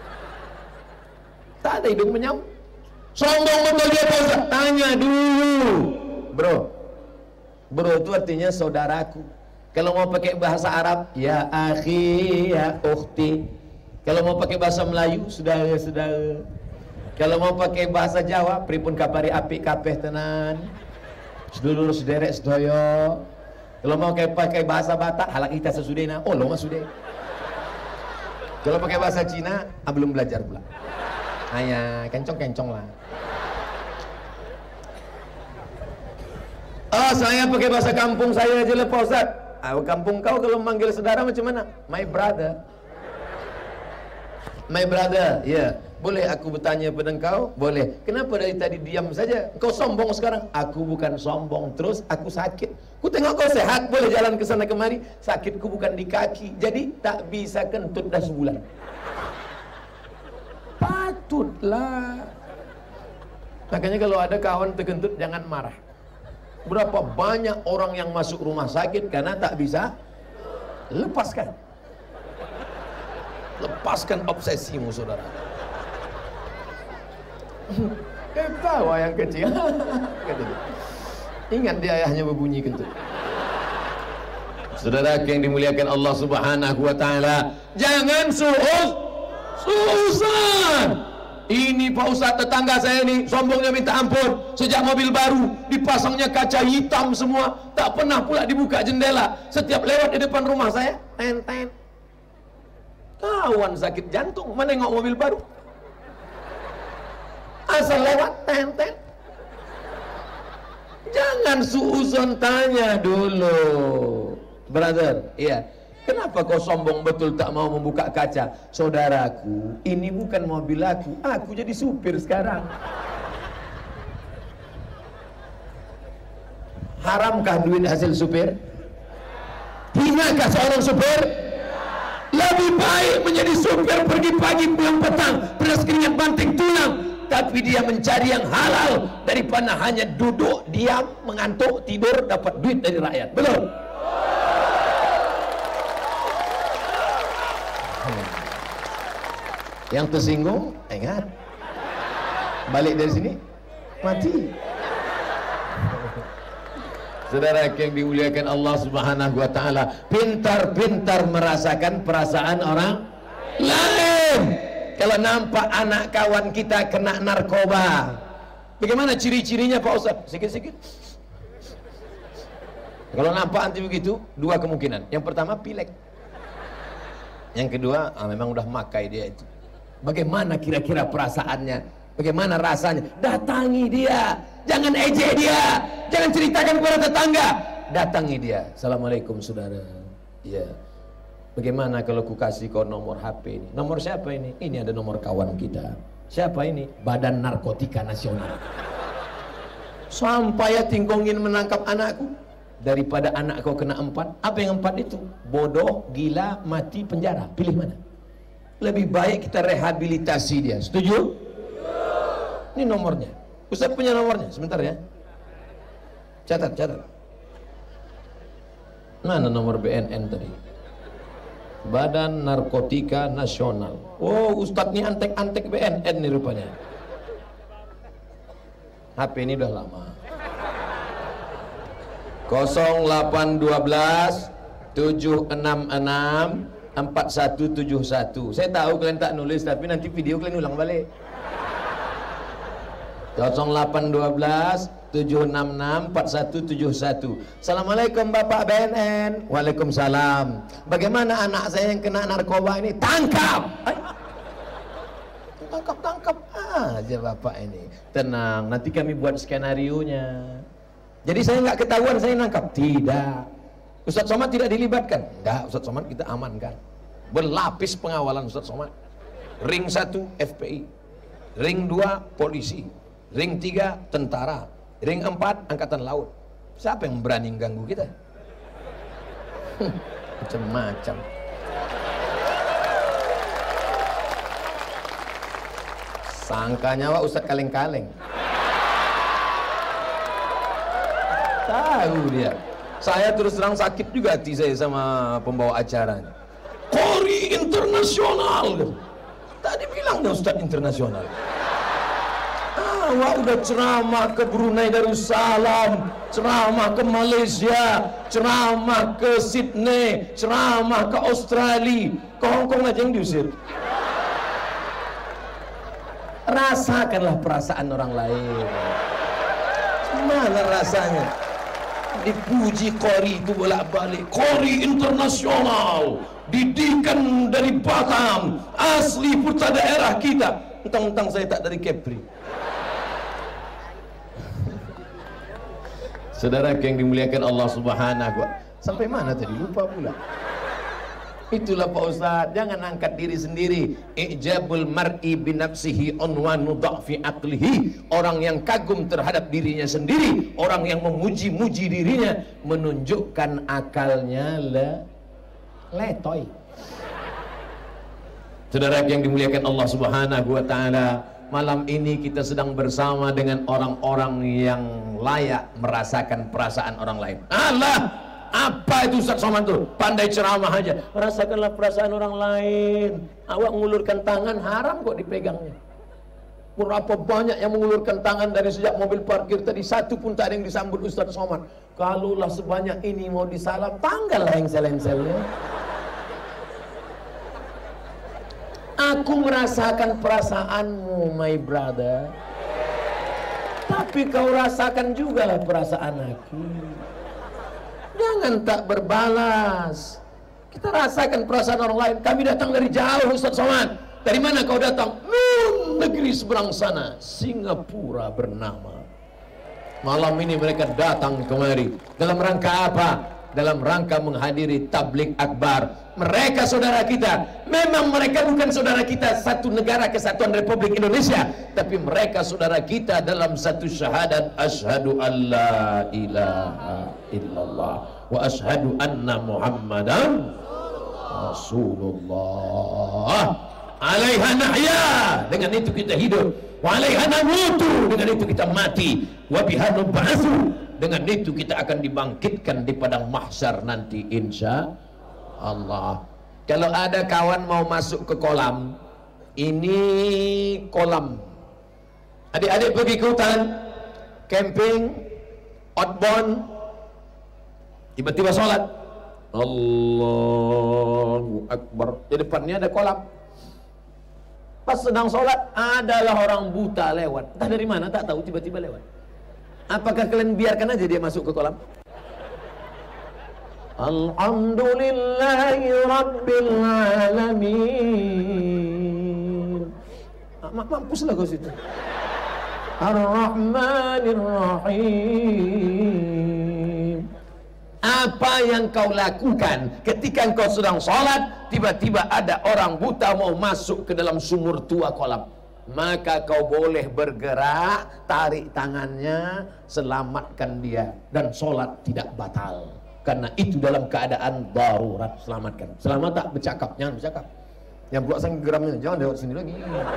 C: tak ada hidung menyaut. Sombong betul dia Pak Ustaz. Tanya dulu, bro. Bro itu artinya saudaraku. Kalau mau pakai bahasa Arab, ya akhi, ya ukhti. Kalau mau pakai bahasa Melayu, saudara-saudara. Kalau mau pakai bahasa Jawa, pripun kabari apik kabeh tenan. Sedulur sederek sedaya. Kalau mau pakai bahasa Batak, halak kita sesudena. Oh, lo mas sudah. Kalau pakai bahasa Cina, ah, belum belajar pula. Ayah, kencong-kencong lah. Oh, saya pakai bahasa kampung saya aja lah Pak Ustaz. Ah, kampung kau kalau manggil saudara macam mana? My brother. My brother, ya. Yeah. Boleh aku bertanya pada engkau? Boleh. Kenapa dari tadi diam saja? Kau sombong sekarang? Aku bukan sombong, terus aku sakit. Ku tengok kau sehat, boleh jalan ke sana kemari. Sakitku bukan di kaki, jadi tak bisa kentut dah sebulan. Patutlah. Makanya kalau ada kawan terkentut jangan marah. Berapa banyak orang yang masuk rumah sakit karena tak bisa lepaskan. Lepaskan obsesimu saudara. Ketawa yang kecil. Ingat dia ayahnya berbunyi kentut. Saudara yang dimuliakan Allah Subhanahu wa taala, jangan suuz suuzan. Ini Pak Ustaz tetangga saya ini sombongnya minta ampun. Sejak mobil baru dipasangnya kaca hitam semua, tak pernah pula dibuka jendela. Setiap lewat di depan rumah saya, ten-ten. Kawan sakit jantung menengok mobil baru. Asal lewat ten-ten. Jangan suuzon, tanya dulu. Brother, iya. Kenapa kau sombong betul tak mau membuka kaca? Saudaraku, ini bukan mobil aku. Aku jadi supir sekarang. Haramkah duit hasil supir? Hinakah seorang supir? Lebih baik menjadi supir pergi pagi pulang petang, beras keringat banting tulang, tapi dia mencari yang halal daripada hanya duduk diam mengantuk tidur dapat duit dari rakyat. Belum? Hmm. Yang tersinggung ingat, balik dari sini mati. Saudara yang dimuliakan Allah Subhanahu wa taala, pintar-pintar merasakan perasaan orang lain. Kalau nampak anak kawan kita kena narkoba, bagaimana ciri-cirinya Pak Ustaz? Sikit-sikit. Kalau nampak anti begitu, dua kemungkinan. Yang pertama pilek. Yang kedua, ah, memang udah makai dia itu. Bagaimana kira-kira perasaannya? Bagaimana rasanya? Datangi dia, jangan ejek dia, jangan ceritakan kepada tetangga. Datangi dia. Assalamualaikum saudara. Ya. Bagaimana kalau ku kasih kau nomor H P ini? Nomor siapa ini? Ini ada nomor kawan kita. Siapa ini? Badan Narkotika Nasional. Sampai ya tingkongin menangkap anakku. Daripada anak kau kena empat. Apa yang empat itu? Bodoh, gila, mati, penjara. Pilih mana? Lebih baik kita rehabilitasi dia. Setuju? Ini nomornya. Ustaz punya nomornya. Sebentar ya. Catat, catat. Mana nomor B N N tadi? Badan Narkotika Nasional. Oh, Ustaz ini antek-antek B N N nih rupanya. H P ini udah lama. nol delapan satu dua tujuh enam enam empat satu tujuh satu. Saya tahu kalian tak nulis, tapi nanti video kalian ulang balik. nol delapan satu dua tujuh enam enam empat satu tujuh satu. Assalamualaikum Bapak B N N. Waalaikumsalam. Bagaimana anak saya yang kena narkoba ini? Tangkap. Tangkap, tangkap aja Bapak ini. Tenang, nanti kami buat skenario-nya. Jadi saya nggak ketahuan saya nangkap. Tidak. Ustadz Somad tidak dilibatkan. Enggak, Ustadz Somad kita amankan. Berlapis pengawalan Ustadz Somad. Ring satu F P I, ring dua polisi, ring tiga tentara, ring empat angkatan laut. Siapa yang berani ganggu kita? Macam-macam. Sangkanya wah Ustadz kaleng-kaleng. Tahu dia. Saya terus terang sakit juga hati saya sama pembawa acaranya. Qori internasional. Tadi bilangnya Ustadz internasional. Ah, wah udah ceramah ke Brunei Darussalam, ceramah ke Malaysia, ceramah ke Sydney, ceramah ke Australia, ke Hong Kong aja yang diusir. Rasakanlah perasaan orang lain. Mana rasanya? Dipuji Qori itu bolak-balik. Qori internasional, didikan dari Batam, asli putra daerah kita. Entang-entang saya tak dari Kepri. Saudara yang dimuliakan Allah Subhanahu wa taala. Sampai mana tadi? Lupa pula. Itulah Pak Ustaz, jangan angkat diri sendiri. Ijabul mar'i binafsihi unwanu dha'fi aqlihi. Orang yang kagum terhadap dirinya sendiri, orang yang memuji-muji dirinya, menunjukkan akalnya le letoy. Saudara yang dimuliakan Allah Subhanahu wa taala, malam ini kita sedang bersama dengan orang-orang yang layak merasakan perasaan orang lain. Allah, apa itu Ustaz Somad tuh? Pandai ceramah aja. Rasakanlah perasaan orang lain. Awak mengulurkan tangan haram kok dipegangnya. Berapa banyak yang mengulurkan tangan dari sejak mobil parkir tadi, satu pun tak ada yang disambut Ustaz Somad. Kalaulah sebanyak ini mau disalam, tanggallah yang sel-selnya. Aku merasakan perasaanmu, my brother. Tapi kau rasakan juga lah perasaan aku. Jangan tak berbalas. Kita rasakan perasaan orang lain. Kami datang dari jauh Ustaz Somad. Dari mana kau datang? Nun, negeri seberang sana, Singapura bernama. Malam ini mereka datang kemari. Dalam rangka apa? dalam rangka menghadiri tabligh akbar. Mereka saudara kita, memang mereka bukan saudara kita satu negara kesatuan Republik Indonesia, tapi mereka saudara kita dalam satu syahadat, asyhadu an la ilaha illallah wa asyhadu anna muhammadan rasulullah. Alaiha nahya, dengan itu kita hidup, wa alaiha namutu, dengan itu kita mati, wa biha nub'atsu, dengan itu kita akan dibangkitkan di padang mahsyar nanti insya Allah. Kalau ada kawan mau masuk ke kolam, ini kolam, adik-adik pergi ke hutan camping, outbound, tiba-tiba sholat, Allahu Akbar, di depannya ada kolam. Pas sedang sholat, adalah orang buta lewat, entah dari mana tak tahu, tiba-tiba lewat. Apakah kalian biarkan aja dia masuk ke kolam? Alhamdulillahi Rabbil Alamin. Mampuslah kau situ. Ar-Rahmanir Rahim. Apa yang kau lakukan ketika engkau sedang sholat, tiba-tiba ada orang buta mau masuk ke dalam sumur tua kolam, maka kau boleh bergerak, tarik tangannya, selamatkan dia, dan sholat tidak batal. Karena itu dalam keadaan darurat, selamatkan. Selamat tak? Bercakap, jangan bercakap. Yang buat sang geramnya, jangan lewat sini lagi.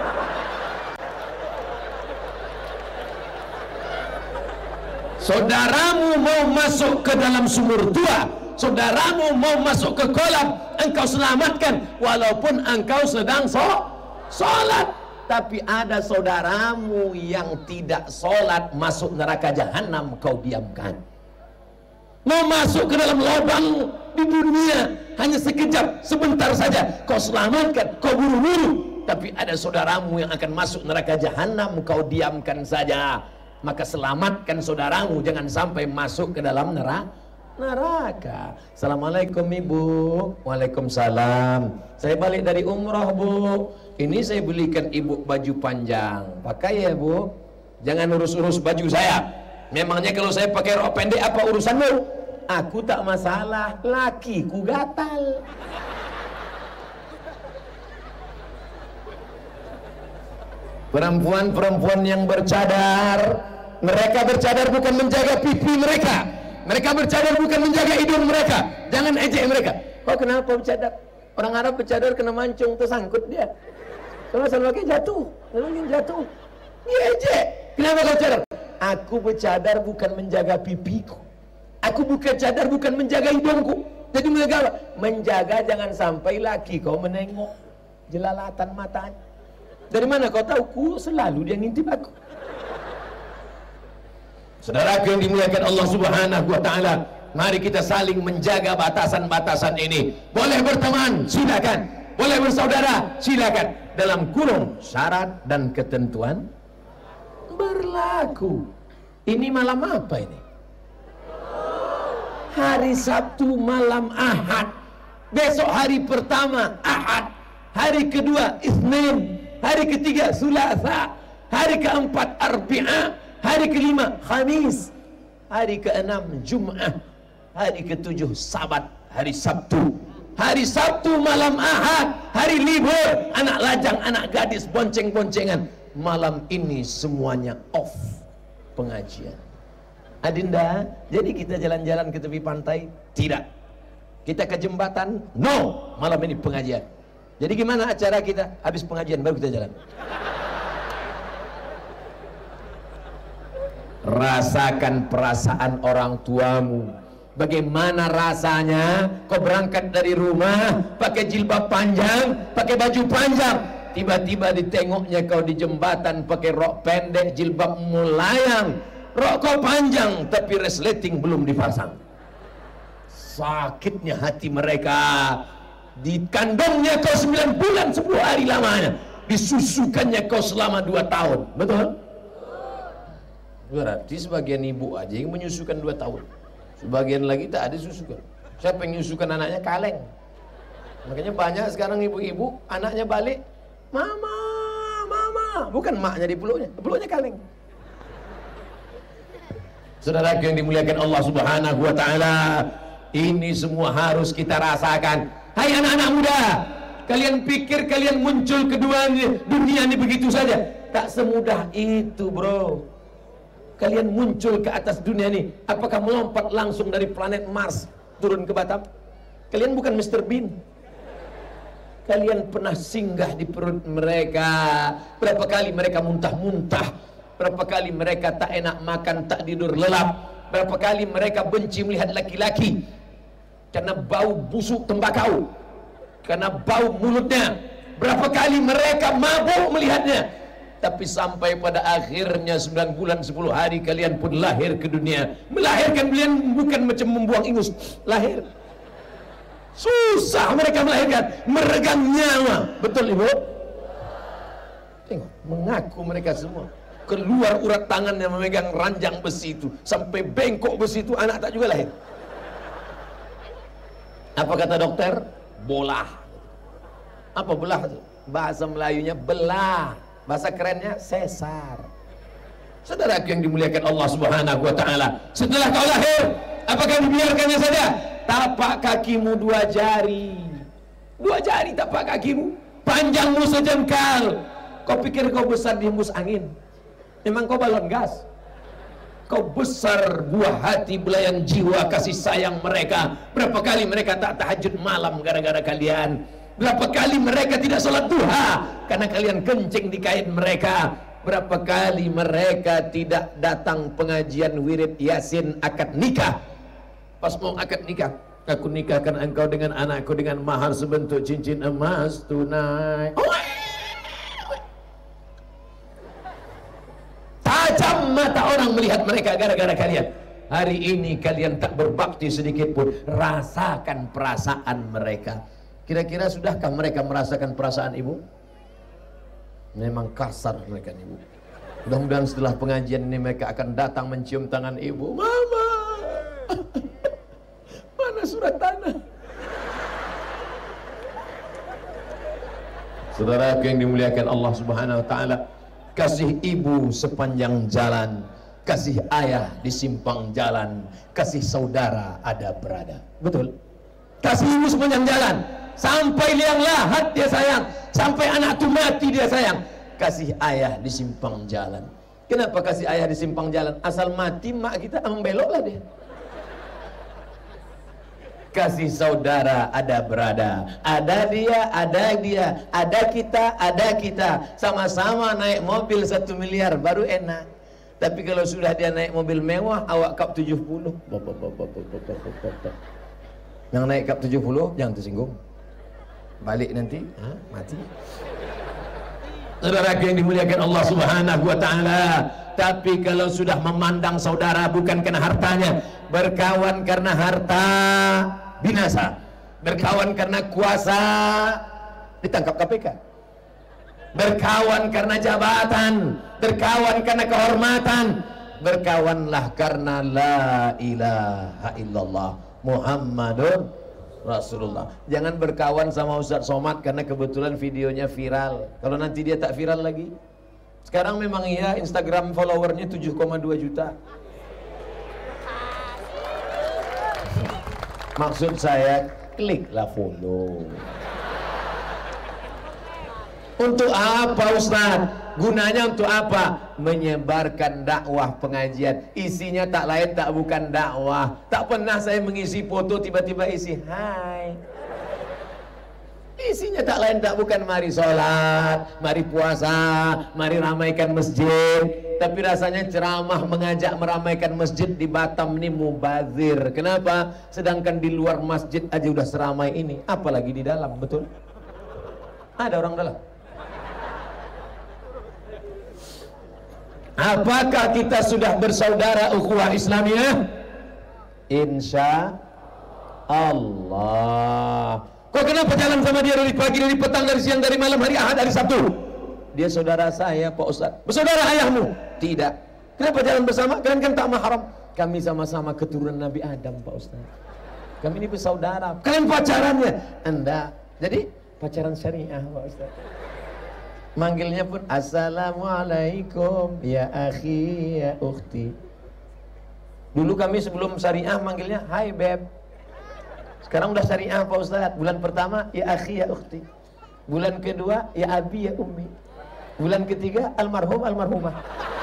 C: Saudaramu mau masuk ke dalam sumur tua, saudaramu mau masuk ke kolam, engkau selamatkan walaupun engkau sedang so sholat. Tapi ada saudaramu yang tidak sholat, masuk neraka jahanam, kau diamkan. Mau masuk ke dalam lubang di dunia, hanya sekejap, sebentar saja, kau selamatkan, kau buru-buru. Tapi ada saudaramu yang akan masuk neraka jahanam, kau diamkan saja. Maka selamatkan saudaramu, jangan sampai masuk ke dalam neraka. neraka. Assalamualaikum ibu. Waalaikumsalam. Saya balik dari umrah bu. Ini saya belikan ibu baju panjang. Pakai ya bu. Jangan urus-urus baju saya. Memangnya kalau saya pakai rok pendek apa urusanmu? Aku tak masalah. Lakiku gatal. Perempuan-perempuan yang bercadar, mereka bercadar bukan menjaga pipi mereka, mereka bercadar bukan menjaga hidung mereka. Jangan ejek mereka. Kok kenapa bercadar? Orang Arab bercadar kena mancung, tersangkut dia. Kalau salah lagi jatuh, lalu jatuh. Dia ejek. Kenapa kau cadar? Aku bercadar bukan menjaga pipiku. Aku bukan cadar bukan menjaga hidungku. Jadi menjaga apa? Menjaga jangan sampai laki kau menengok jelalatan matanya. Dari mana kau tahu? Ku selalu dia ngintip aku. Saudara yang dimuliakan Allah Subhanahu wa taala, mari kita saling menjaga batasan-batasan ini. Boleh berteman, silakan. Boleh bersaudara, silakan. Dalam kurung syarat dan ketentuan berlaku. Ini malam apa ini? Hari Sabtu malam Ahad. Besok hari pertama Ahad. Hari kedua Isnin. Hari ketiga Sulasa. Hari keempat Arbi'a. Hari kelima Khamis. Hari keenam Jum'ah. Hari ketujuh Sabat. Hari Sabtu. Hari Sabtu malam Ahad. Hari libur. Anak lajang, anak gadis, bonceng-boncengan. Malam ini semuanya off pengajian. Adinda, jadi kita jalan-jalan ke tepi pantai? Tidak. Kita ke jembatan? No. Malam ini pengajian. Jadi gimana acara kita? Habis pengajian baru kita jalan. Rasakan perasaan orang tuamu. Bagaimana rasanya kau berangkat dari rumah pakai jilbab panjang, pakai baju panjang, tiba-tiba ditengoknya kau di jembatan pakai rok pendek, jilbab melayang, rok kau panjang tapi resleting belum dipasang. Sakitnya hati mereka. Di kandungnya kau sembilan bulan sepuluh hari lamanya, disusukannya kau selama dua tahun. Betul? Berarti sebagian ibu aja yang menyusukan dua tahun, sebagian lagi tak ada susukan. Siapa yang menyusukan anaknya? Kaleng. Makanya banyak sekarang ibu-ibu anaknya balik, mama, mama, bukan maknya di peluknya, peluknya kaleng. Saudara yang dimuliakan Allah Subhanahu wa taala, Ini semua harus kita rasakan. Hai anak-anak muda, kalian pikir kalian muncul kedua dunia ini begitu saja? Tak semudah itu, bro. Kalian muncul ke atas dunia ini, apakah melompat langsung dari planet Mars turun ke Batam? Kalian bukan mister Bean. Kalian pernah singgah di perut mereka. Berapa kali mereka muntah-muntah, berapa kali mereka tak enak makan, tak tidur lelap, berapa kali mereka benci melihat laki-laki karena bau busuk tembakau, karena bau mulutnya. Berapa kali mereka mabuk melihatnya. Tapi sampai pada akhirnya sembilan bulan sepuluh hari kalian pun lahir ke dunia. Melahirkan kalian bukan macam membuang ingus, lahir. Susah mereka melahirkan, meregang nyawa. Betul ibu? Tengok, mengaku mereka semua. Keluar urat tangan yang memegang ranjang besi itu, sampai bengkok besi itu, anak tak juga lahir. Apa kata dokter? Bolah. Apa belah? Bahasa Melayunya belah. Bahasa kerennya sesar. Saudaraku yang dimuliakan Allah Subhanahu wa taala, setelah kau lahir, apakah dibiarkannya saja? Tapak kakimu dua jari. Dua jari tapak kakimu, panjangmu sejengkal. Kau pikir kau besar di hembus angin? Memang kau balon gas. Kau besar buah hati, belayan jiwa, kasih sayang mereka. Berapa kali mereka tak tahajud malam gara-gara kalian? Berapa kali mereka tidak sholat duha karena kalian kencing di kain mereka? Berapa kali mereka tidak datang pengajian wirid yasin akad nikah? Pas mau akad nikah, aku nikahkan engkau dengan anakku dengan mahar sebentuk cincin emas tunai. Tajam mata orang melihat mereka gara-gara kalian. Hari ini kalian tak berbakti sedikit pun. Rasakan perasaan mereka. Kira-kira sudahkah mereka merasakan perasaan ibu? Memang kasar mereka ibu. Mudah-mudahan setelah pengajian ini mereka akan datang mencium tangan ibu. Mama, mana surat tanah? Saudara yang dimuliakan Allah Subhanahu wa taala, kasih ibu sepanjang jalan, kasih ayah di simpang jalan, kasih saudara ada berada. Betul? Kasih ibu sepanjang jalan, sampai liang lahat dia sayang, sampai anak tu mati dia sayang. Kasih ayah di simpang jalan. Kenapa kasih ayah di simpang jalan? Asal mati mak kita membeloklah dia. Kasih saudara ada berada, ada dia, ada dia, ada kita, ada kita, sama-sama naik mobil satu miliar baru enak. Tapi kalau sudah dia naik mobil mewah, awak kap tujuh puluh, yang naik kap tujuh puluh jangan tersinggung, balik nanti ha? Mati. Saudara yang dimuliakan Allah Subhanahu wa taala, tapi kalau sudah memandang saudara bukan karena hartanya, berkawan karena harta binasa, berkawan karena kuasa ditangkap K P K, berkawan karena jabatan, berkawan karena kehormatan, berkawanlah karena la ilaha illallah Muhammadur Rasulullah. Jangan berkawan sama Ustaz Somad karena kebetulan videonya viral. Kalau nanti dia tak viral lagi. Sekarang memang iya Instagram followernya tujuh koma dua juta. Maksud saya, kliklah follow. Untuk apa Ustaz? Gunanya untuk apa? Menyebarkan dakwah pengajian. Isinya tak lain tak bukan dakwah. Tak pernah saya mengisi foto tiba-tiba isi hai. Isinya tak lain tak bukan mari sholat, mari puasa, mari ramaikan masjid. Tapi rasanya ceramah mengajak meramaikan masjid di Batam ini mubazir. Kenapa? Sedangkan di luar masjid aja udah seramai ini, apalagi di dalam, betul? Ada orang dalam. Apakah kita sudah bersaudara ukhuwah Islamiyah? Insya Allah. Kok kenapa jalan sama dia dari pagi, dari petang, dari siang, dari malam, hari Ahad, hari Sabtu? Dia saudara saya, Pak Ustaz. Bersaudara ayahmu? Tidak. Kenapa jalan bersama? Kalian kan tak mahram. Kami sama-sama keturunan Nabi Adam, Pak Ustaz. Kami ini bersaudara. Kalian pacarannya? Anda. Jadi pacaran syariah, Pak Ustaz. Manggilnya pun assalamualaikum ya akhi ya ukhti. Dulu kami sebelum syariah manggilnya hai beb. Sekarang udah syariah Pak Ustadz. Bulan pertama ya akhi ya ukhti. Bulan kedua ya abi ya ummi. Bulan ketiga almarhum almarhumah.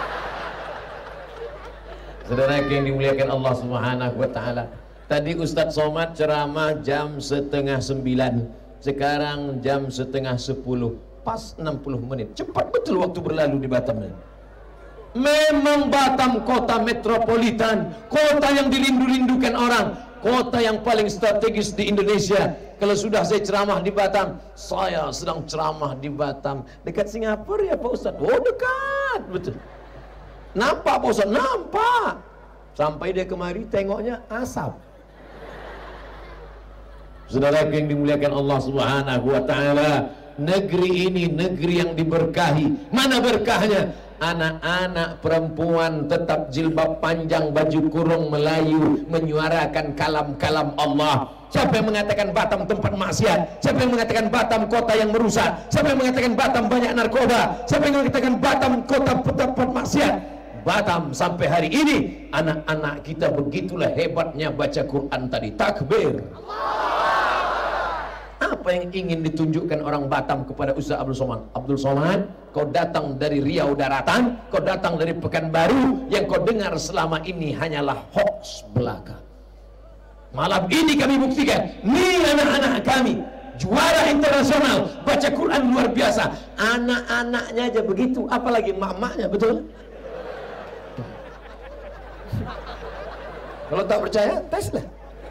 C: Saudara yang dimuliakan Allah Subhanahu wa taala. Tadi Ustadz Somad ceramah jam setengah sembilan. Sekarang jam setengah sepuluh. Pas enam puluh menit. Cepat betul waktu berlalu di Batam. Memang Batam kota metropolitan, kota yang dirindu-rindukan orang, kota yang paling strategis di Indonesia. Kalau sudah saya ceramah di Batam, saya sedang ceramah di Batam. Dekat Singapura ya Pak Ustadz? Oh dekat, betul. Nampak Pak Ustadz? Nampak. Sampai dia kemari tengoknya asap. Saudara yang dimuliakan Allah Subhanahu wa taala, negeri ini negeri yang diberkahi. Mana berkahnya? Anak-anak perempuan tetap jilbab panjang, baju kurung Melayu, menyuarakan kalam-kalam Allah. Siapa yang mengatakan Batam tempat maksiat? Siapa yang mengatakan Batam kota yang merusak? Siapa yang mengatakan Batam banyak narkoba? Siapa yang mengatakan Batam kota tempat maksiat? Batam sampai hari ini anak-anak kita begitulah hebatnya baca Quran tadi. Takbir. Apa yang ingin ditunjukkan orang Batam kepada Ustaz Abdul Somad? Abdul Somad, kau datang dari Riau Daratan, kau datang dari Pekanbaru, yang kau dengar selama ini hanyalah hoax belaka. Malam ini kami buktikan, nih anak-anak kami juara internasional baca Quran luar biasa. Anak-anaknya aja begitu, apalagi mak-maknya, betul? Kalau tak percaya, teslah.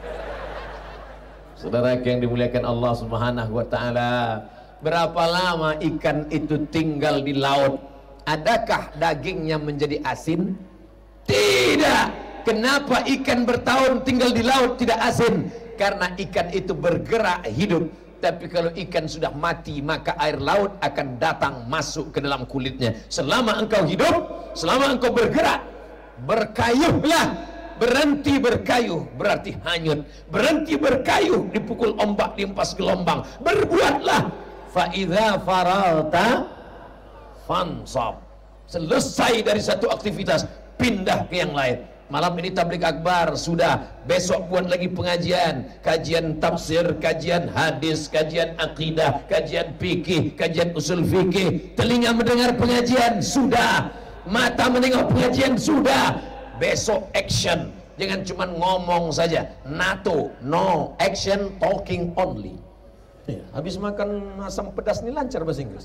C: Saudara yang dimuliakan Allah Subhanahu wa taala, berapa lama ikan itu tinggal di laut? Adakah dagingnya menjadi asin? Tidak. Kenapa ikan bertahun tinggal di laut tidak asin? Karena ikan itu bergerak hidup. Tapi kalau ikan sudah mati, maka air laut akan datang masuk ke dalam kulitnya. Selama engkau hidup, selama engkau bergerak, berkayuhlah. Berhenti berkayuh berarti hanyut. Berhenti berkayuh dipukul ombak, diempas gelombang. Berbuatlah. Fa idza faralta fansab. Selesai dari satu aktivitas, pindah ke yang lain. Malam ini tabligh akbar sudah, besok buat lagi pengajian, kajian tafsir, kajian hadis, kajian akidah, kajian fikih, kajian usul fikih. Telinga mendengar pengajian sudah, mata menengok pengajian sudah. Besok action, jangan cuma ngomong saja. NATO, no action, talking only. Ya, habis makan asam pedas ini lancar bahasa Inggris.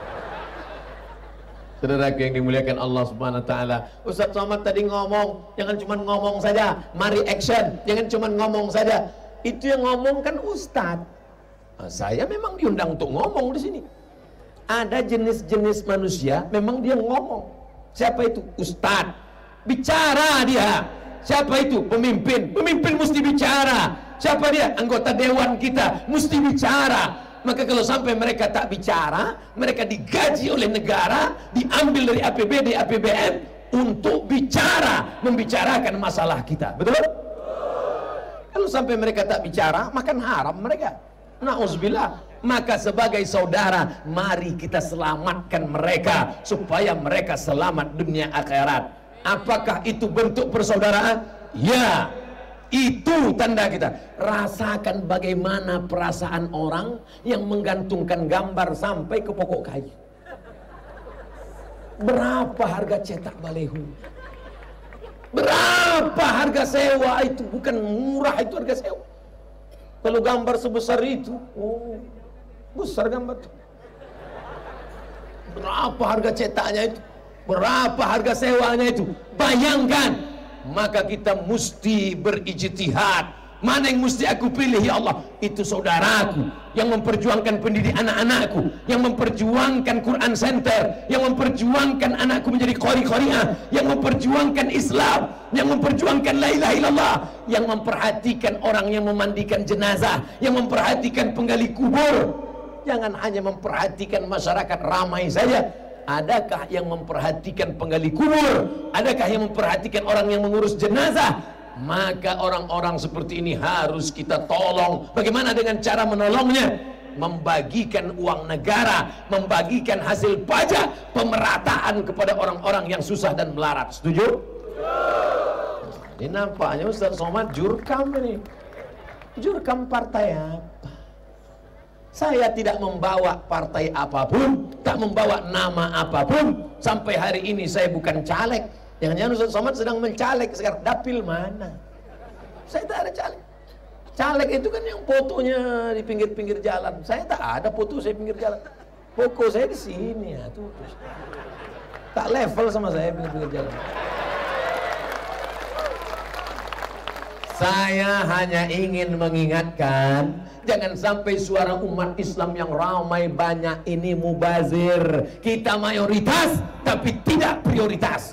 C: Saudara yang dimuliakan Allah Subhanahu wa taala, Ustaz Somad tadi ngomong, jangan cuma ngomong saja, mari action, jangan cuma ngomong saja. Itu yang ngomong kan Ustaz. Nah, saya memang diundang untuk ngomong di sini. Ada jenis-jenis manusia memang dia ngomong. Siapa itu? Ustaz. Bicara dia. Siapa itu? Pemimpin. Pemimpin mesti bicara. Siapa dia? Anggota dewan kita mesti bicara. Maka kalau sampai mereka tak bicara, mereka digaji oleh negara, diambil dari A P B D, A P B N untuk bicara, membicarakan masalah kita. Betul? Kalau sampai mereka tak bicara, makan haram mereka. Na'udzubillah. Maka sebagai saudara, mari kita selamatkan mereka supaya mereka selamat dunia akhirat. Apakah itu bentuk persaudaraan? Ya, itu tanda kita. Rasakan bagaimana perasaan orang yang menggantungkan gambar sampai ke pokok kayu. Berapa harga cetak balehu? Berapa harga sewa itu? Bukan murah itu harga sewa. Kalau gambar sebesar itu, oh, besar gambar itu. Berapa harga cetaknya itu? Berapa harga sewanya itu? Bayangkan. Maka kita mesti berijtihad. Mana yang mesti aku pilih ya Allah? Itu saudaraku yang memperjuangkan pendidik anak-anakku, yang memperjuangkan Quran Center, yang memperjuangkan anakku menjadi qori-qoriah, yang memperjuangkan Islam, yang memperjuangkan la ilaha illallah, yang memperhatikan orang yang memandikan jenazah, yang memperhatikan penggali kubur. Jangan hanya memperhatikan masyarakat ramai saja. Adakah yang memperhatikan penggali kubur? Adakah yang memperhatikan orang yang mengurus jenazah? Maka orang-orang seperti ini harus kita tolong. Bagaimana dengan cara menolongnya? Membagikan uang negara, membagikan hasil pajak, pemerataan kepada orang-orang yang susah dan melarat. Setuju? Ini nampaknya Ustaz Somad jurkam ini. Jurkam partai apa? Saya tidak membawa partai apapun, tak membawa nama apapun. Sampai hari ini saya bukan caleg. Jangan-jangan Ustaz Somad sedang mencalek sekarang. Dapil mana? Saya tak ada caleg. Caleg itu kan yang fotonya di pinggir-pinggir jalan. Saya tak ada foto saya pinggir jalan. Pokok saya di sini ya, tuh. Tak level sama saya pinggir-pinggir jalan. Saya hanya ingin mengingatkan, jangan sampai suara umat Islam yang ramai banyak ini mubazir. Kita mayoritas, tapi tidak prioritas.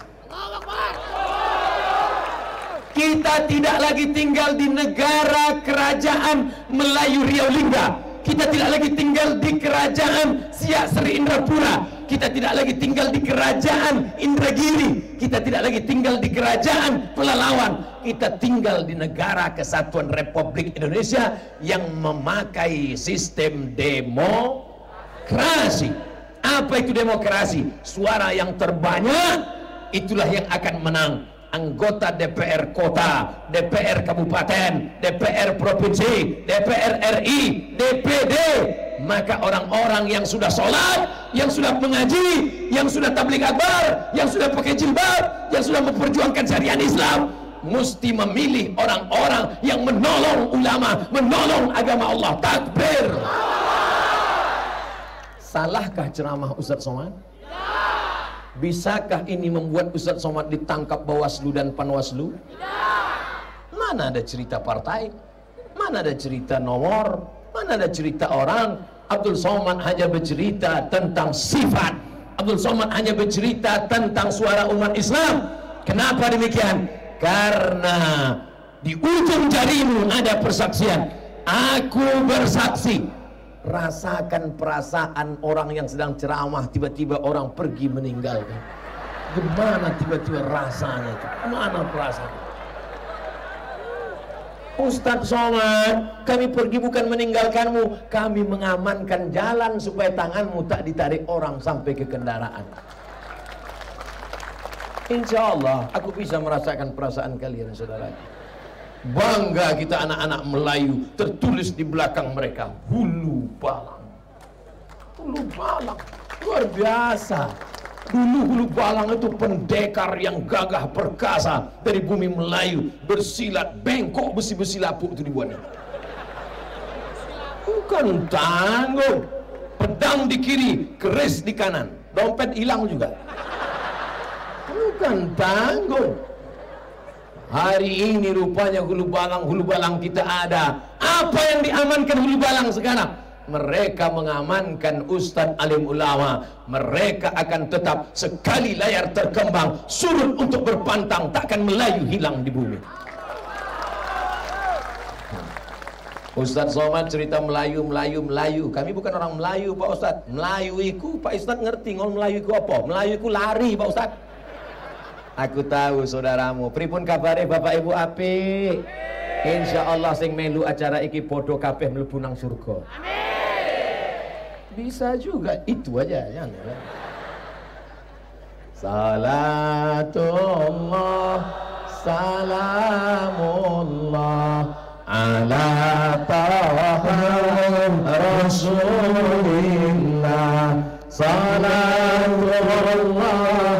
C: Kita tidak lagi tinggal di negara kerajaan Melayu Riau Lingga. Kita tidak lagi tinggal di kerajaan Siak Seri Indrapura. Kita tidak lagi tinggal di kerajaan Indragiri. Kita tidak lagi tinggal di kerajaan Pelalawan. Kita tinggal di negara kesatuan Republik Indonesia yang memakai sistem demokrasi. Apa itu demokrasi? Suara yang terbanyak itulah yang akan menang. Anggota D P R kota, D P R kabupaten, D P R provinsi, D P R R I, D P D. Maka orang-orang yang sudah sholat, yang sudah mengaji, yang sudah tabligh akbar, yang sudah pakai jilbab, yang sudah memperjuangkan syariat Islam, mesti memilih orang-orang yang menolong ulama, menolong agama Allah. Takbir. Salahkah ceramah Ustaz Somad? Bisakah ini membuat Ustaz Somad ditangkap Bawaslu dan Panwaslu? Mana ada cerita partai? Mana ada cerita nomor? Mana ada cerita orang? Abdul Somad hanya bercerita tentang sifat. Abdul Somad hanya bercerita tentang suara umat Islam. Kenapa demikian? Karena di ujung jarimu ada persaksian. Aku bersaksi. Rasakan perasaan orang yang sedang ceramah, tiba-tiba orang pergi meninggalkan. Gimana tiba-tiba rasanya itu? Mana perasaan? Ustaz Somad, kami pergi bukan meninggalkanmu, kami mengamankan jalan supaya tanganmu tak ditarik orang sampai ke kendaraan. Insya Allah aku bisa merasakan perasaan kalian, saudara. Bangga kita anak-anak Melayu, tertulis di belakang mereka Hulu Balang. Hulu Balang luar biasa. Dulu Hulu Balang itu pendekar yang gagah perkasa dari bumi Melayu, bersilat bengkok, besi-besi lapuk itu dibuatnya. Bukan tanggung, pedang di kiri, keris di kanan, dompet hilang juga. Bukan tanggung. Hari ini rupanya Hulu Balang, Hulu Balang kita ada. Apa yang diamankan Hulu Balang sekarang? Mereka mengamankan Ustadz alim ulama. Mereka akan tetap sekali layar terkembang, surut untuk berpantang, takkan Melayu hilang di bumi. Ustadz Somad cerita Melayu, Melayu, Melayu. Kami bukan orang Melayu Pak Ustadz. Melayu iku, Pak Ustadz ngerti ngomong Melayu iku apa? Melayu iku lari Pak Ustadz. Aku tahu saudaramu. Pripun kabare Bapak Ibu apik? Insya Allah sing melu acara iki podo kabeh mlebu nang surga. Amin. Bisa juga, itu aja ya. Salatullah, salamullah ala taha rasulillah. Salatullah,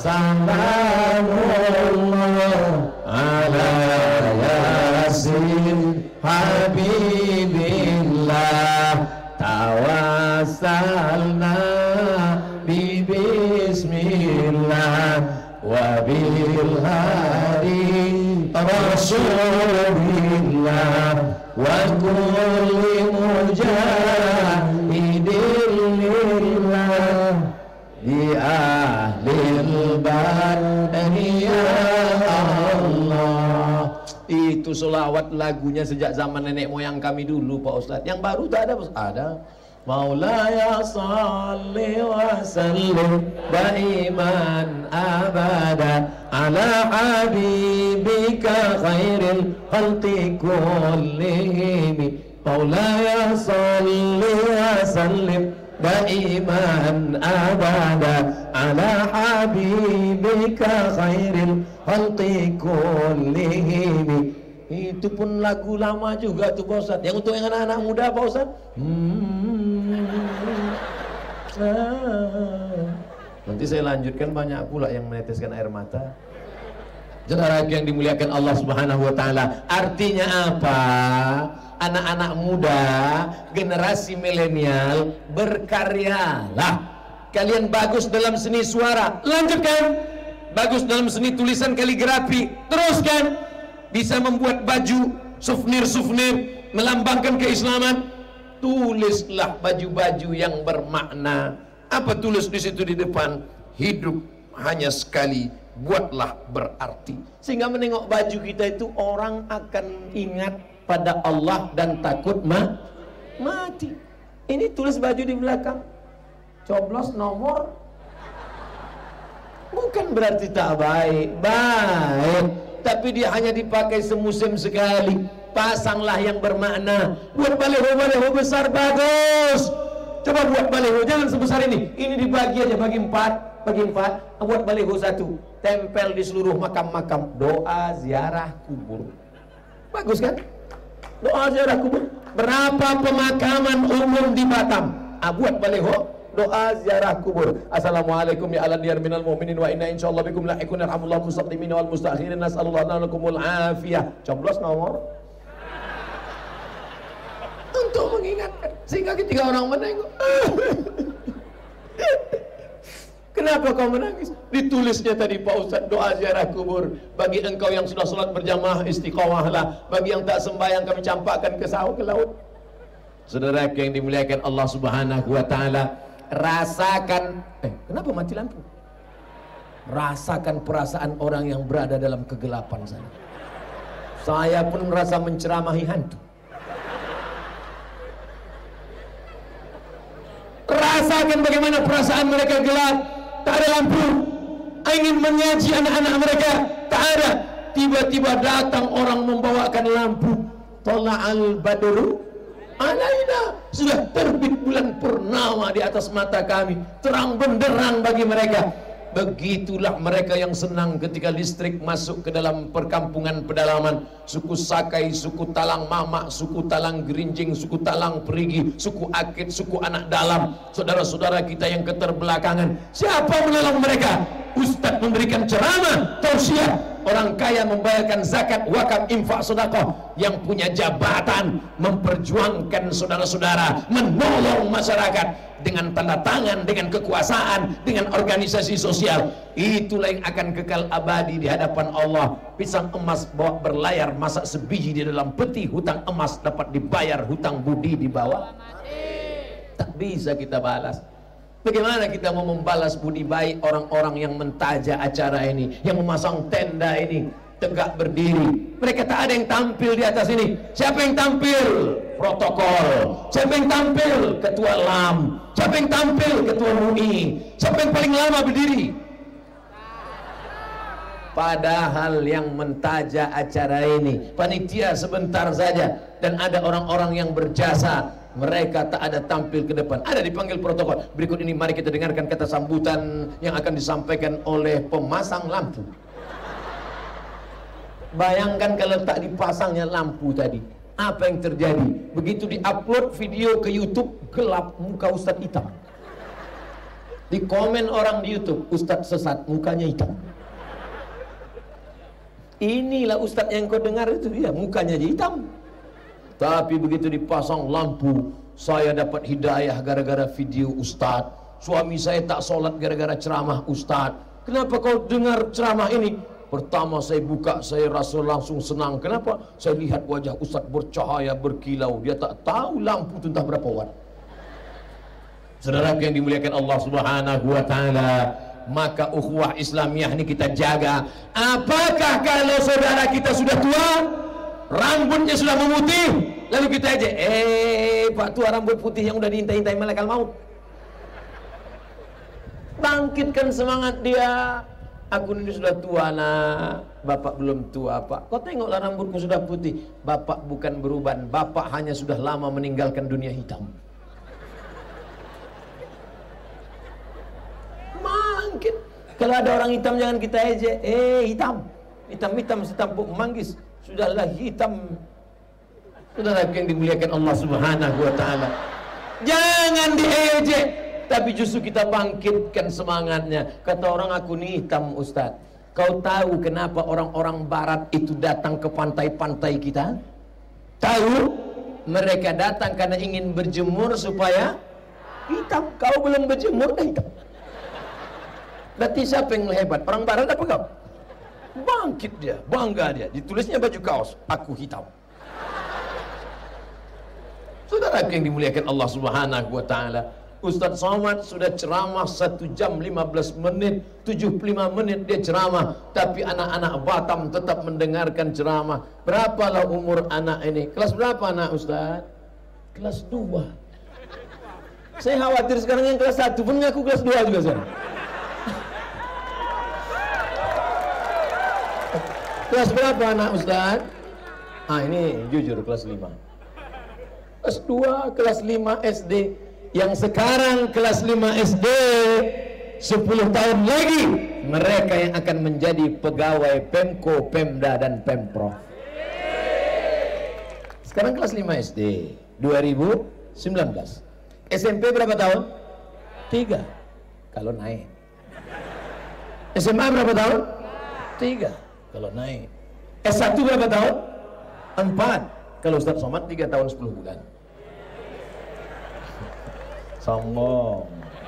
C: salamullah ala yasin habibillah. Tawassalna bi bismillah wa bil hadi rasulillah wa kulli mujahidin lillah di ahlil badani ya Allah. Itu selawat lagunya sejak zaman nenek moyang kami dulu Pak Ustadz. Yang baru tak ada Pak Ustadz. Ada Maulaya salli wa sallim daiman abada ala habibika khairil khalqi kullihim. Maulaya salli wa sallim daiman abada ala habibika khairil khalqi kullihim. Itu pun lagu lama juga tuh Pak Ustadz. Yang untuk yang anak-anak muda Pak Ustadz, hmm, ah. Nanti saya lanjutkan, banyak pula yang meneteskan air mata. Saudara yang dimuliakan Allah Subhanahu wa taala. Artinya apa? Anak-anak muda, generasi milenial, berkaryalah. Kalian bagus dalam seni suara, lanjutkan. Bagus dalam seni tulisan kaligrafi, teruskan. Bisa membuat baju, souvenir-souvenir melambangkan keislaman, tulislah baju-baju yang bermakna. Apa tulis di situ di depan? Hidup hanya sekali, buatlah berarti. Sehingga menengok baju kita itu orang akan ingat pada Allah dan takut ma mati. Ini tulis baju di belakang, coblos nomor. Bukan berarti tak baik, baik. Tapi dia hanya dipakai semusim sekali. Pasanglah yang bermakna. Buat baliho-baliho besar bagus. Coba buat baliho, jangan sebesar ini. Ini dibagi aja, bagi empat, bagi empat. Buat baliho satu, tempel di seluruh makam-makam. Doa ziarah kubur. Bagus kan? Doa ziarah kubur. Berapa pemakaman umum di Batam? Ah, buat baliho. Doa ziarah kubur. Assalamualaikum ya ala diyar minal mu'minin wa inna insyaallah bikum lahiqun yarhamullah mustaqdimin wal mustakhirin nas'alullah lakumul afiyah. Coblos nomor untuk mengingatkan, sehingga ketika orang menengok, kenapa kau menangis? Ditulisnya tadi Pak Ustadz, doa ziarah kubur. Bagi engkau yang sudah sholat berjamaah, istiqomahlah. Bagi yang tak sembahyang, kami campakkan ke sawah, ke laut. Saudara yang dimuliakan Allah Subhanahu wa taala, rasakan, eh kenapa mati lampu? Rasakan perasaan orang yang berada dalam kegelapan sana. Saya pun merasa menceramahi hantu. Rasakan bagaimana perasaan mereka gelap, tak ada lampu. Ingin menyaji anak-anak mereka, tak ada. Tiba-tiba datang orang membawakan lampu. Tola'al badru alaina, sudah terbit bulan purnama di atas mata kami, terang benderang bagi mereka. Begitulah mereka yang senang ketika listrik masuk ke dalam perkampungan pedalaman. Suku Sakai, suku Talang Mamak, suku Talang Gerinjing, suku Talang Perigi, suku Akit, suku Anak Dalam. Saudara-saudara kita yang keterbelakangan, siapa menolong mereka? Ustadz memberikan ceramah, tausiah. Orang kaya membayarkan zakat, wakaf, infak, sedekah. Yang punya jabatan memperjuangkan saudara-saudara, menolong masyarakat dengan tanda tangan, dengan kekuasaan, dengan organisasi sosial. Itulah yang akan kekal abadi di hadapan Allah. Pisang emas bawa berlayar, masak sebiji di dalam peti. Hutang emas dapat dibayar, hutang budi di bawah. Tak bisa kita balas. Bagaimana kita mau membalas budi baik orang-orang yang mentaja acara ini, yang memasang tenda ini, tegak berdiri? Mereka tak ada yang tampil di atas ini. Siapa yang tampil? Protokol. Siapa yang tampil? Ketua L A M. Siapa yang tampil? Ketua M U I. Siapa yang paling lama berdiri? Padahal yang mentaja acara ini panitia sebentar saja, dan ada orang-orang yang berjasa. Mereka tak ada tampil ke depan, ada dipanggil protokol. Berikut ini mari kita dengarkan kata sambutan yang akan disampaikan oleh pemasang lampu. Bayangkan kalau tak dipasangnya lampu tadi, apa yang terjadi? Begitu diupload video ke YouTube, gelap, muka Ustadz hitam. Di komen orang di YouTube, Ustadz sesat, mukanya hitam. Inilah Ustadz yang kau dengar itu, ya mukanya jadi hitam. Tapi begitu dipasang lampu, saya dapat hidayah gara-gara video Ustadz. Suami saya tak sholat gara-gara ceramah Ustadz. Kenapa kau dengar ceramah ini? Pertama saya buka, saya rasa langsung senang. Kenapa? Saya lihat wajah Ustadz bercahaya, berkilau. Dia tak tahu lampu itu entah berapa watt. Saudara yang dimuliakan Allah Subhanahu wa taala, maka ukhuwah Islamiyah ini kita jaga. Apakah kalau saudara kita sudah tua, rambutnya sudah memutih, lalu kita aja, eh Pak tua rambut putih yang udah diintai-intai malaikat maut, bangkitkan semangat dia. Aku ini sudah tua nak, bapak belum tua pak. Kau tengoklah rambutku sudah putih. Bapak bukan beruban, bapak hanya sudah lama meninggalkan dunia hitam. Bangkit. Kalau ada orang hitam jangan kita aja, eh hitam. Hitam-hitam setampuk manggis, sudahlah hitam. Saudara yang dimuliakan Allah Subhanahu wa taala. Jangan diejek, tapi justru kita bangkitkan semangatnya. Kata orang, aku nih hitam Ustaz. Kau tahu kenapa orang-orang barat itu datang ke pantai-pantai kita? Tahu? Mereka datang karena ingin berjemur supaya hitam. Kau belum berjemur dah hitam. Berarti siapa yang hebat? Orang barat apa kau? Bangkit dia, bangga dia. Ditulisnya baju kaos, aku hitam. Saudara yang dimuliakan Allah Subhanahu wa taala, Ustaz Somad sudah ceramah satu jam lima belas menit, tujuh puluh lima menit dia ceramah, tapi anak-anak Batam tetap mendengarkan ceramah. Berapalah umur anak ini? Kelas berapa anak Ustaz? Kelas dua. Saya khawatir sekarang yang kelas satu pun ngaku kelas dua juga saya. Kelas berapa anak Ustaz? Ah ini jujur kelas lima. Kelas dua, kelas lima S D. Yang sekarang kelas lima S D, sepuluh tahun lagi mereka yang akan menjadi pegawai Pemko, Pemda dan Pemprov. Sekarang kelas lima S D dua ribu sembilan belas. S M P berapa tahun? tiga kalau naik. S M A berapa tahun? tiga kalau naik. S satu berapa tahun? empat. Kalau Ustaz Somad tiga tahun sepuluh bulan. Sombong.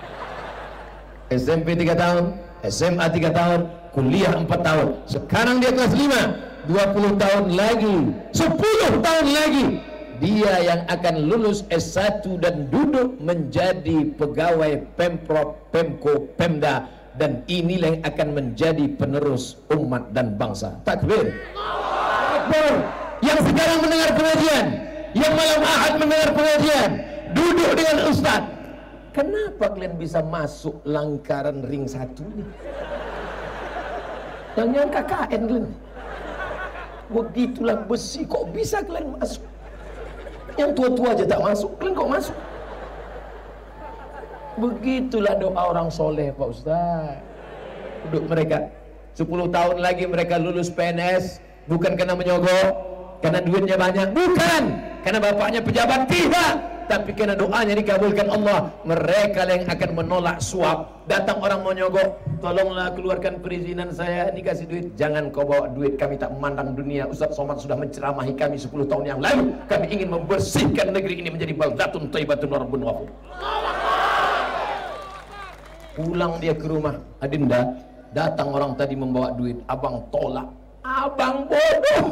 C: S M P tiga tahun, S M A tiga tahun, kuliah empat tahun. Sekarang dia kelas lima, dua puluh tahun lagi, sepuluh tahun lagi dia yang akan lulus S satu dan duduk menjadi pegawai Pemprov, Pemko, Pemda, dan inilah yang akan menjadi penerus umat dan bangsa. Takbir. Akbar. Yang sekarang mendengar pengajian, yang malam Ahad mendengar pengajian, duduk dengan Ustaz. Kenapa kalian bisa masuk langkaran ring satu ini? Yang K K N kalian. Begitulah besi, kok bisa kalian masuk? Yang tua-tua aja tak masuk, kalian kok masuk? Begitulah doa orang soleh Pak Ustaz. Duduk mereka sepuluh tahun lagi mereka lulus P N S, bukan karena menyogok, karena duitnya banyak, bukan karena bapaknya pejabat, tidak, tapi karena doanya dikabulkan Allah. Mereka yang akan menolak suap. Datang orang mau nyogok, tolonglah keluarkan perizinan saya, dikasih duit. Jangan kau bawa duit, kami tak memandang dunia. Ustaz Somad sudah menceramahi kami sepuluh tahun yang lalu. Kami ingin membersihkan negeri ini menjadi baldatun thayyibatun wa rabbun ghafur. Pulang dia ke rumah, Adinda, datang orang tadi membawa duit, abang tolak. Abang bodoh.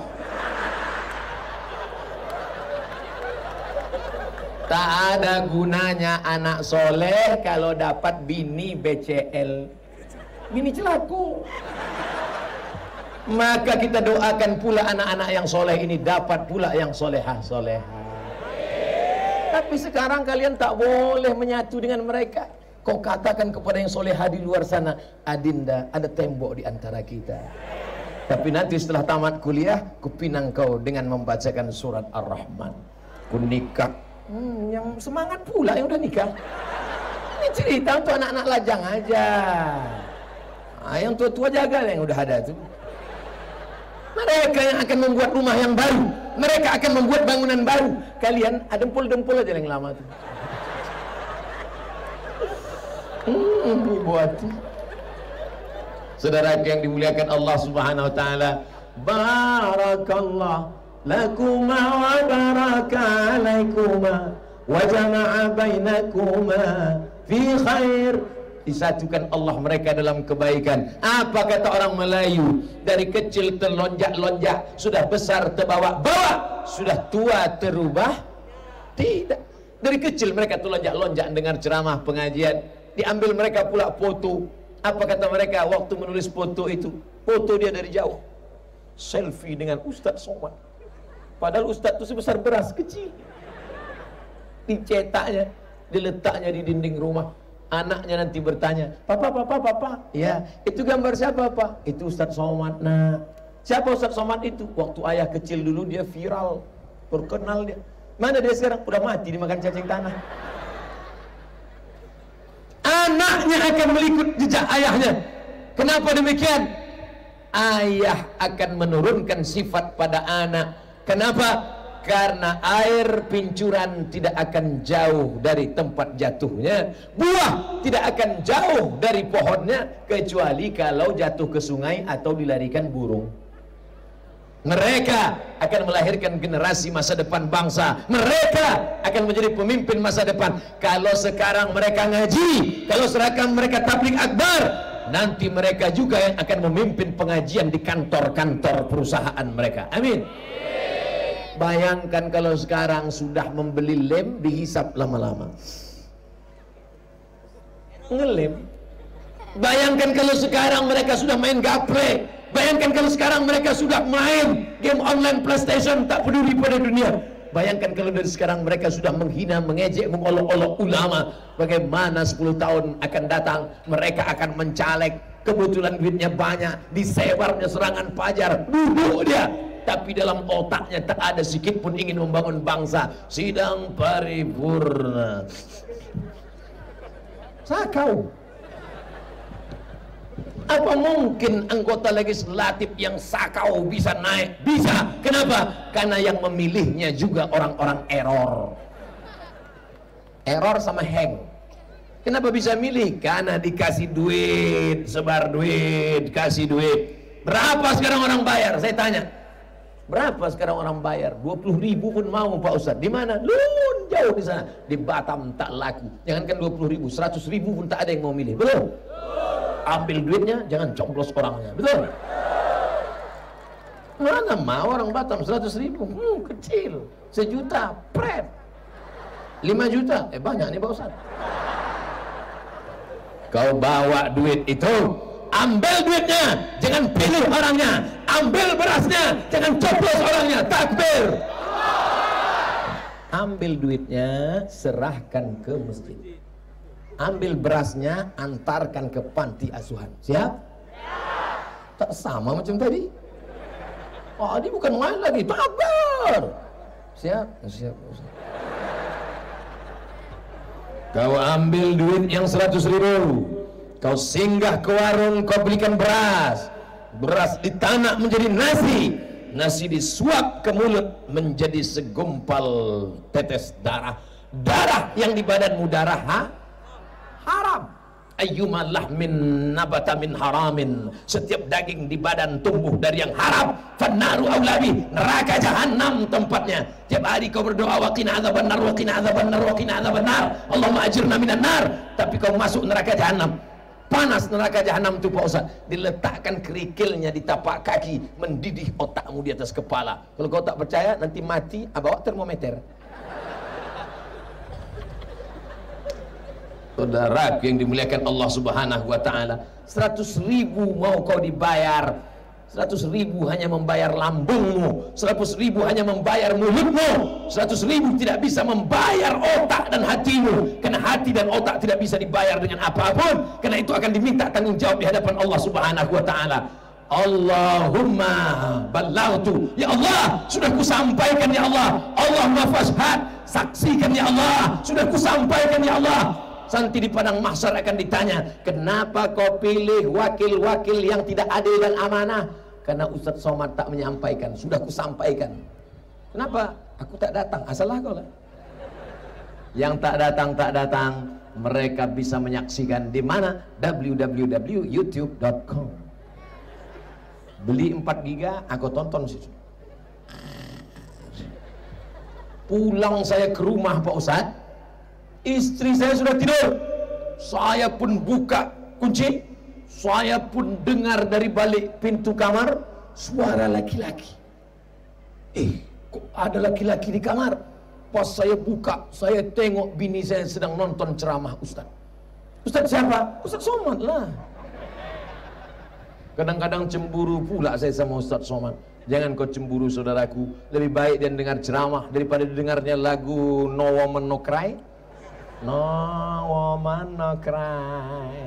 C: Tak ada gunanya anak soleh kalau dapat bini B C L, bini celaku. Maka kita doakan pula anak-anak yang soleh ini dapat pula yang solehah solehah. Tapi sekarang kalian tak boleh menyatu dengan mereka. Kau katakan kepada yang solehah di luar sana, Adinda, ada tembok di antara kita. Tapi nanti setelah tamat kuliah, kupinang kau dengan membacakan surat Ar-Rahman. Ku nikah. Hmm, yang semangat pula yang udah nikah. Ini cerita untuk anak-anak lajang aja. Nah, yang tua-tua jaga yang udah ada tuh. Mereka yang akan membuat rumah yang baru. Mereka akan membuat bangunan baru. Kalian ada dempul-dempul aja yang lama tuh. Hmm, buat. Saudara yang dimuliakan Allah Subhanahu wa taala, barakallah lakuma wa baraka alaikuma wa jama'a bainakuma fi khair. Disatukan Allah mereka dalam kebaikan. Apa kata orang Melayu? Dari kecil terlonjak-lonjak, sudah besar terbawa-bawa, sudah tua terubah tidak. Dari kecil mereka terlonjak-lonjak dengar ceramah pengajian, diambil mereka pula foto. Apa kata mereka waktu menulis foto itu? Foto dia dari jauh, selfie dengan Ustaz Somad. Padahal Ustaz itu sebesar beras kecil. Dicetaknya, diletaknya di dinding rumah. Anaknya nanti bertanya, Papa, Papa, Papa, ya, itu gambar siapa, Pak? Itu Ustaz Somad. Nah, siapa Ustaz Somad itu? Waktu ayah kecil dulu dia viral, terkenal dia. Mana dia sekarang? Udah mati dimakan cacing tanah. Anaknya akan melikut jejak ayahnya. Kenapa demikian? ayah akan menurunkan sifat pada anak. Kenapa? Karena air pincuran tidak akan jauh dari tempat jatuhnya, buah tidak akan jauh dari pohonnya, kecuali kalau jatuh ke sungai atau dilarikan burung. Mereka akan melahirkan generasi masa depan bangsa. Mereka akan menjadi pemimpin masa depan. Kalau sekarang mereka ngaji, kalau sekarang mereka tabligh akbar, nanti mereka juga yang akan memimpin pengajian di kantor-kantor perusahaan mereka. Amin. Bayangkan kalau sekarang sudah membeli lem, dihisap lama-lama. Ngelem. Bayangkan kalau sekarang mereka sudah main gaple. Bayangkan kalau sekarang mereka sudah main game online PlayStation, tak peduli pada dunia. Bayangkan kalau dari sekarang mereka sudah menghina, mengejek, mengolok-olok ulama. Bagaimana sepuluh tahun akan datang mereka akan mencalek. Kebetulan duitnya banyak, disebarnya serangan fajar, duduk dia. Tapi dalam otaknya tak ada sedikit pun ingin membangun bangsa. Sidang paripurna, sakau. Apa mungkin anggota legislatif yang sakau bisa naik? Bisa. Kenapa? Karena yang memilihnya juga orang-orang error. Error sama hang. Kenapa bisa milih? Karena dikasih duit, sebar duit, kasih duit. Berapa sekarang orang bayar? Saya tanya. Berapa sekarang orang bayar? dua puluh ribu pun mau Pak Ustadz. Di mana? Lun, jauh di sana. Di Batam tak laku. Jangankan dua puluh ribu, seratus ribu pun tak ada yang mau milih. Betul? Ambil duitnya, jangan coblos orangnya. Betul? Mana mau orang Batam seratus ribu? Hmm, kecil. Sejuta, pret. lima juta, eh banyak nih Pak Ustadz. Kau bawa duit itu, ambil duitnya, jangan pilih orangnya. Ambil berasnya, jangan coblos orangnya. Takbir. Ambil duitnya, serahkan ke masjid. Ambil berasnya, antarkan ke panti asuhan. Siap? Tak sama macam tadi. Oh, ini bukan main lagi. Takbir. Siap? Siap. Kau ambil duit yang seratus ribu, kau singgah ke warung, kau belikan beras. Beras ditanak menjadi nasi, nasi disuap ke mulut menjadi segumpal tetes darah. Darah yang di badanmu darah ha? Haram. Ayyuma lahmin nabata min haramin, setiap daging di badan tumbuh dari yang haram, fannaru aulabi, neraka jahanam tempatnya. Tiap hari kau berdoa waqina adzaban nar, waqina adzaban nar, waqina adzaban nar, Allahumma ajirna minan nar, tapi kau masuk neraka jahanam. Panas neraka jahanam itu Pak Ustaz, diletakkan kerikilnya di tapak kaki, mendidih otakmu di atas kepala. Kalau kau tak percaya nanti mati, bawa termometer. Saudara yang dimuliakan Allah Subhanahu wa ta'ala, seratus ribu mau kau dibayar, seratus ribu hanya membayar lambungmu, seratus ribu hanya membayar mulutmu, seratus ribu tidak bisa membayar otak dan hatimu, karena hati dan otak tidak bisa dibayar dengan apapun, karena itu akan diminta tanggung jawab di hadapan Allah Subhanahu wa ta'ala. Allahumma ballagtu, ya Allah sudah kusampaikan ya Allah, Allahumma fashhad, saksikan ya Allah sudah kusampaikan ya Allah. Nanti di padang mahsyar akan ditanya, kenapa kau pilih wakil-wakil yang tidak adil dan amanah? Karena Ustadz Somad tak menyampaikan, sudah kusampaikan. Kenapa? Aku tak datang, asalah kau lah. Yang tak datang tak datang, mereka bisa menyaksikan di mana? w w w titik youtube titik com. Beli empat giga, aku tonton situ. Pulang saya ke rumah Pak Ustadz, istri saya sudah tidur, saya pun buka kunci, saya pun dengar dari balik pintu kamar suara laki-laki. Eh, kok ada laki-laki di kamar? Pas saya buka, saya tengok bini saya sedang nonton ceramah Ustaz. Ustaz siapa? Ustaz Somad lah. Kadang-kadang cemburu pula saya sama Ustaz Somad. Jangan kau cemburu saudaraku, lebih baik dia dengar ceramah daripada dengarnya lagu No Woman No Cry. No woman no cry.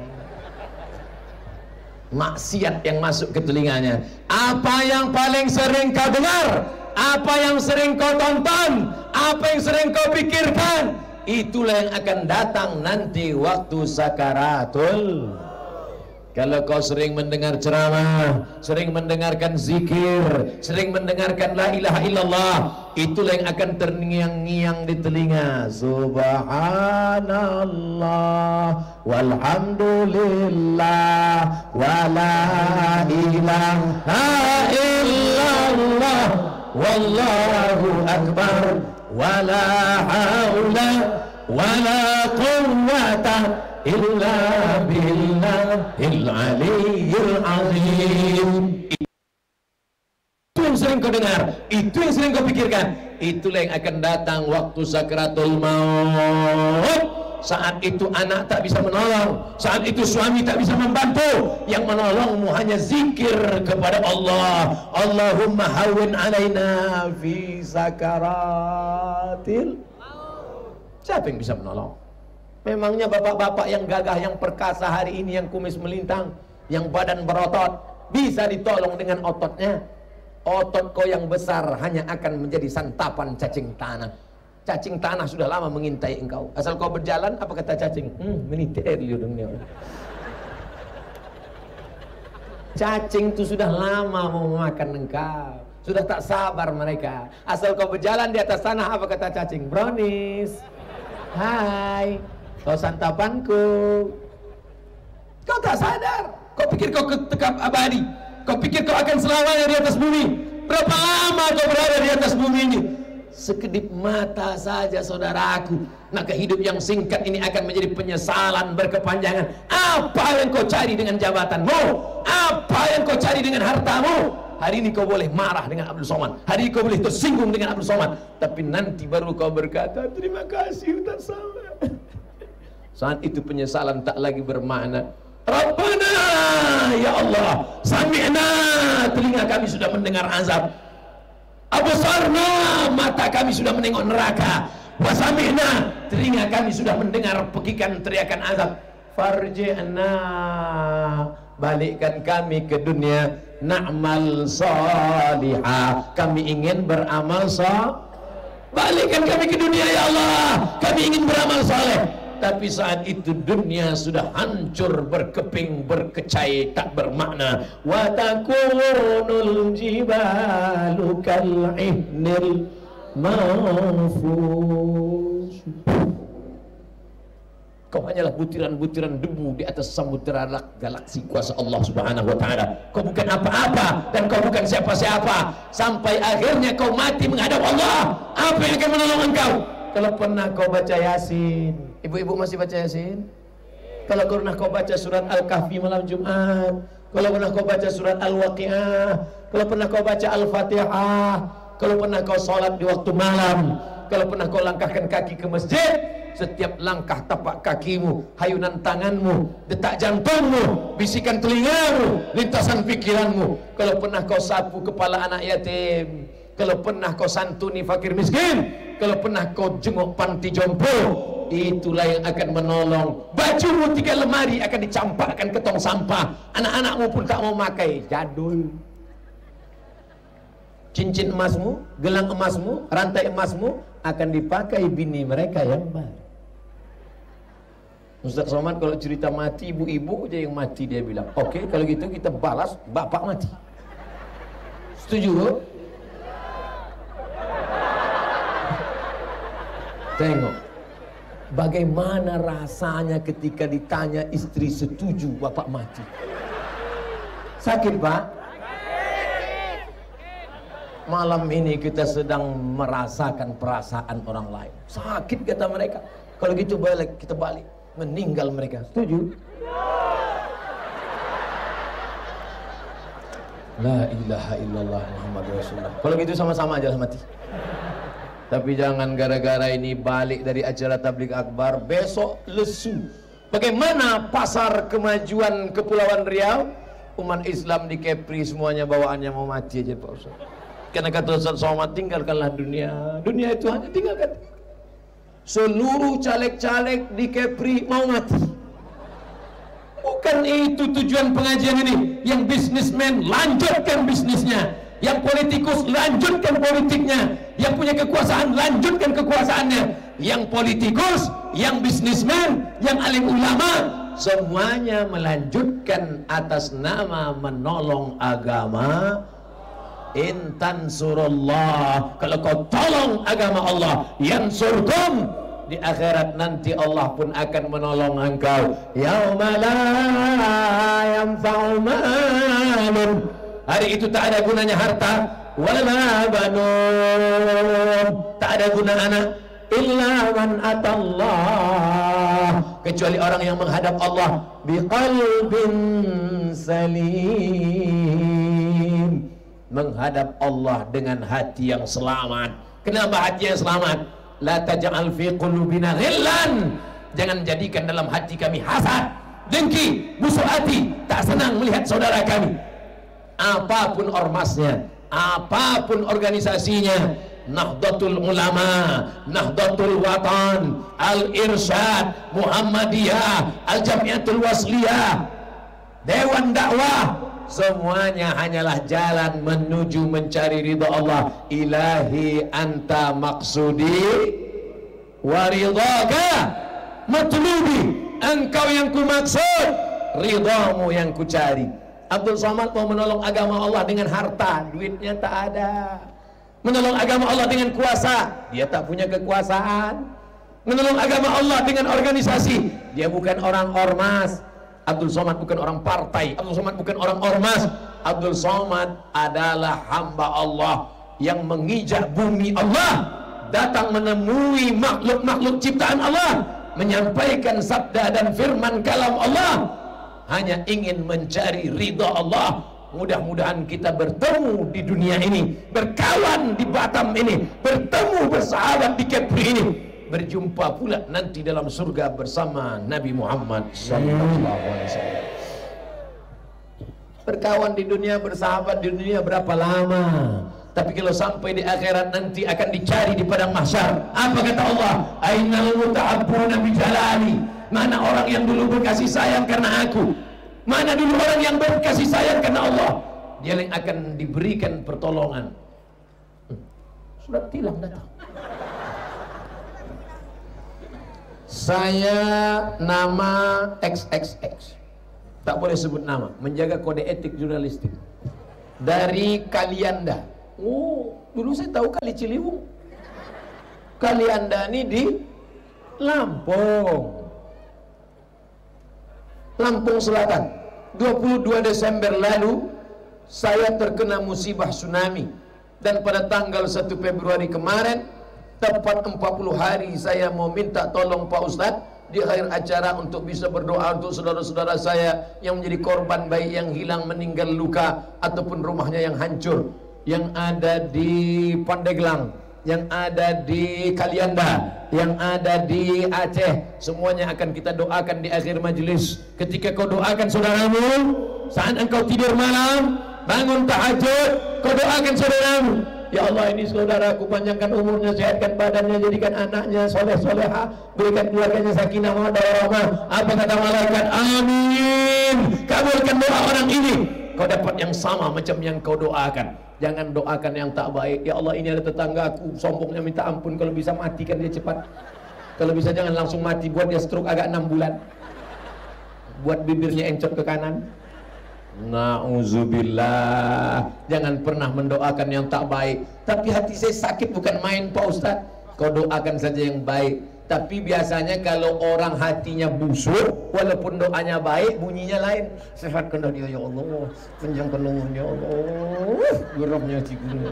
C: Maksiat yang masuk ke telinganya. Apa yang paling sering kau dengar, apa yang sering kau tonton, apa yang sering kau pikirkan, itulah yang akan datang nanti waktu sakaratul. Kalau kau sering mendengar ceramah, sering mendengarkan zikir, sering mendengarkan la ilaha illallah, itulah yang akan terngiang-ngiang di telinga. Subhanallah walhamdulillah wala ilaha illallah wallahu akbar wala haula wala quwwata illa billahil aliyyil azim. Itu yang sering kau dengar, itu yang sering kau pikirkan. Itulah yang akan datang waktu sakratul maut. Saat itu anak tak bisa menolong, saat itu suami tak bisa membantu. Yang menolongmu hanya zikir kepada Allah. Allahumma hawwin alaina fi sakaratil. Siapa yang bisa menolong? Memangnya bapak-bapak yang gagah, yang perkasa hari ini, yang kumis melintang, yang badan berotot, bisa ditolong dengan ototnya? Otot kau yang besar hanya akan menjadi santapan cacing tanah. Cacing tanah sudah lama mengintai engkau. Asal kau berjalan, apa kata cacing? Hmm, meniter liudungnya. Cacing itu sudah lama mau memakan engkau. Sudah tak sabar mereka. Asal kau berjalan di atas tanah, apa kata cacing? Brownies. Hai, kau santapanku. Kau tak sadar. Kau pikir kau tetap abadi. Kau pikir kau akan selamanya di atas bumi. Berapa lama kau berada di atas bumi ini? Sekedip mata saja saudaraku. Maka hidup yang singkat ini akan menjadi penyesalan berkepanjangan. Apa yang kau cari dengan jabatanmu? Apa yang kau cari dengan hartamu? Hari ini kau boleh marah dengan Abdul Somad, hari ini kau boleh tersinggung dengan Abdul Somad, tapi nanti baru kau berkata terima kasih Ustaz Somad. Saat itu penyesalan tak lagi bermakna. Rabbana ya Allah, sami'na, telinga kami sudah mendengar azab. Absarna, mata kami sudah menengok neraka. Wasami'na, telinga kami sudah mendengar pekikan teriakan azab. Farji'na, balikkan kami ke dunia. Na'mal salihah, kami ingin beramal saleh. Balikkan kami ke dunia ya Allah, kami ingin beramal saleh. Tapi saat itu dunia sudah hancur, berkeping, berkecai, tak bermakna. Wa takunul jibalu kal'ihnil manfush. Kau hanyalah butiran-butiran debu di atas samudera galaksi kuasa Allah Subhanahu wa taala. Kau bukan apa-apa dan kau bukan siapa-siapa sampai akhirnya kau mati menghadap Allah. Apa yang akan menolong engkau? Kalau pernah kau baca Yasin, ibu-ibu masih baca Yasin? Kalau pernah kau baca surat Al-Kahfi malam Jumat, kalau pernah kau baca surat Al-Waqiah, kalau pernah kau baca Al-Fatihah, kalau pernah kau salat di waktu malam, kalau pernah kau langkahkan kaki ke masjid, setiap langkah tapak kakimu, hayunan tanganmu, detak jantungmu, bisikan telingamu, lintasan pikiranmu. Kalau pernah kau sapu kepala anak yatim, kalau pernah kau santuni fakir miskin, kalau pernah kau jenguk panti jompo, itulah yang akan menolong. Bajumu tiga lemari akan dicampakkan ke tong sampah. Anak-anakmu pun tak mau pakai, jadul. Cincin emasmu, gelang emasmu, rantai emasmu akan dipakai bini mereka yang baru. Ustaz Somad kalau cerita mati, ibu-ibu aja yang mati, dia bilang oke, okay, kalau gitu kita balas bapak mati. Setuju? Tengok bagaimana rasanya ketika ditanya istri setuju bapak mati. Sakit pak? Malam ini kita sedang merasakan perasaan orang lain. Sakit kata mereka. Kalau gitu balik, kita balik, meninggal mereka. Setuju? La ilaha illallah Muhammad Rasulullah. Kalau gitu sama-sama aja mati. Tapi jangan gara-gara ini balik dari acara tabligh akbar, besok lesu. Bagaimana pasar kemajuan Kepulauan Riau? Umat Islam di Kepri semuanya bawaannya mau mati aja Pak Ustaz. Karena kata Ustaz Somad, tinggalkanlah dunia. Dunia itu hanya tinggalkan. Seluruh caleg-caleg di Kepri mau mati. Bukan itu tujuan pengajian ini. Yang bisnismen lanjutkan bisnisnya, yang politikus lanjutkan politiknya, yang punya kekuasaan lanjutkan kekuasaannya. Yang politikus, yang bisnismen, yang alim ulama, semuanya melanjutkan atas nama menolong agama. Intan surullah, kalau kau tolong agama Allah, yansurkum, di akhirat nanti Allah pun akan menolong engkau. Yauma la yanfa'u malun, hari itu tak ada gunanya harta, wala banun, tak ada guna anak, illa man atallah, kecuali orang yang menghadap Allah biqalbin salim, menghadap Allah dengan hati yang selamat. Kenapa hati yang selamat? La taj'al fi qulubina ghillan, jangan jadikan dalam hati kami hasad, dengki, busuk hati, tak senang melihat saudara kami. Apapun ormasnya, apapun organisasinya, Nahdlatul Ulama, Nahdlatul Watan, Al-Irsyad, Muhammadiyah, Al-Jamiatul Wasliyah, Dewan Dakwah, semuanya hanyalah jalan menuju mencari ridha Allah. Ilahi anta maksudi wa ridhaka matlubi, engkau yang ku maksud, ridhamu yang ku cari. Abdul Somad mau menolong agama Allah dengan harta, duitnya tak ada. Menolong agama Allah dengan kuasa, dia tak punya kekuasaan. Menolong agama Allah dengan organisasi, dia bukan orang ormas. Abdul Somad bukan orang partai, Abdul Somad bukan orang ormas. Abdul Somad adalah hamba Allah yang mengijak bumi Allah, datang menemui makhluk-makhluk ciptaan Allah, menyampaikan sabda dan firman kalam Allah, hanya ingin mencari ridha Allah. Mudah-mudahan kita bertemu di dunia ini, berkawan di Batam ini, bertemu bersahabat di Kepri ini, berjumpa pula nanti dalam surga bersama Nabi Muhammad sallallahu alaihi wasallam. Berkawan di dunia, bersahabat di dunia berapa lama? Tapi kalau sampai di akhirat nanti akan dicari di padang mahsyar. Apa kata Allah? Ainal muta'abbuna bi jalali. Mana orang yang dulu berkasih sayang karena aku? Mana dulu orang yang berkasih sayang karena Allah? Dia yang akan diberikan pertolongan. Hmm. Surat tilang datang. Saya nama X X X, tak boleh sebut nama, menjaga kode etik jurnalistik, dari Kalianda. Oh, dulu saya tahu Kali Ciliwung. Kalianda ini di Lampung, Lampung Selatan. Dua puluh dua Desember lalu saya terkena musibah tsunami, dan pada tanggal satu Februari kemarin, tepat empat puluh hari saya mau minta tolong Pak Ustadz di akhir acara untuk bisa berdoa untuk saudara-saudara saya yang menjadi korban, baik yang hilang, meninggal, luka, ataupun rumahnya yang hancur, yang ada di Pandeglang, yang ada di Kalianda, yang ada di Aceh. Semuanya akan kita doakan di akhir majelis. Ketika kau doakan saudaramu, saat engkau tidur malam, bangun tahajud, kau doakan saudaramu. Ya Allah, ini saudaraku, panjangkan umurnya, sehatkan badannya, jadikan anaknya soleh soleha, berikan keluarganya sakinah mawaddah warahmah. Apa kata malaikat? Amin. Kabulkan doa orang ini, kau dapat yang sama macam yang kau doakan. Jangan doakan yang tak baik. Ya Allah, ini ada tetanggaku, sombongnya minta ampun, kalau bisa matikan dia cepat. Kalau bisa jangan langsung mati, buat dia stroke agak enam bulan, buat bibirnya encot ke kanan. Na'udzubillah. Jangan pernah mendoakan yang tak baik. Tapi hati saya sakit bukan main Pak Ustadz. Kau doakan saja yang baik. Tapi biasanya kalau orang hatinya busuk, walaupun doanya baik, bunyinya lain. Sehatkan dia ya Allah, panjangkan umurnya ya Allah, geramnya cikgu.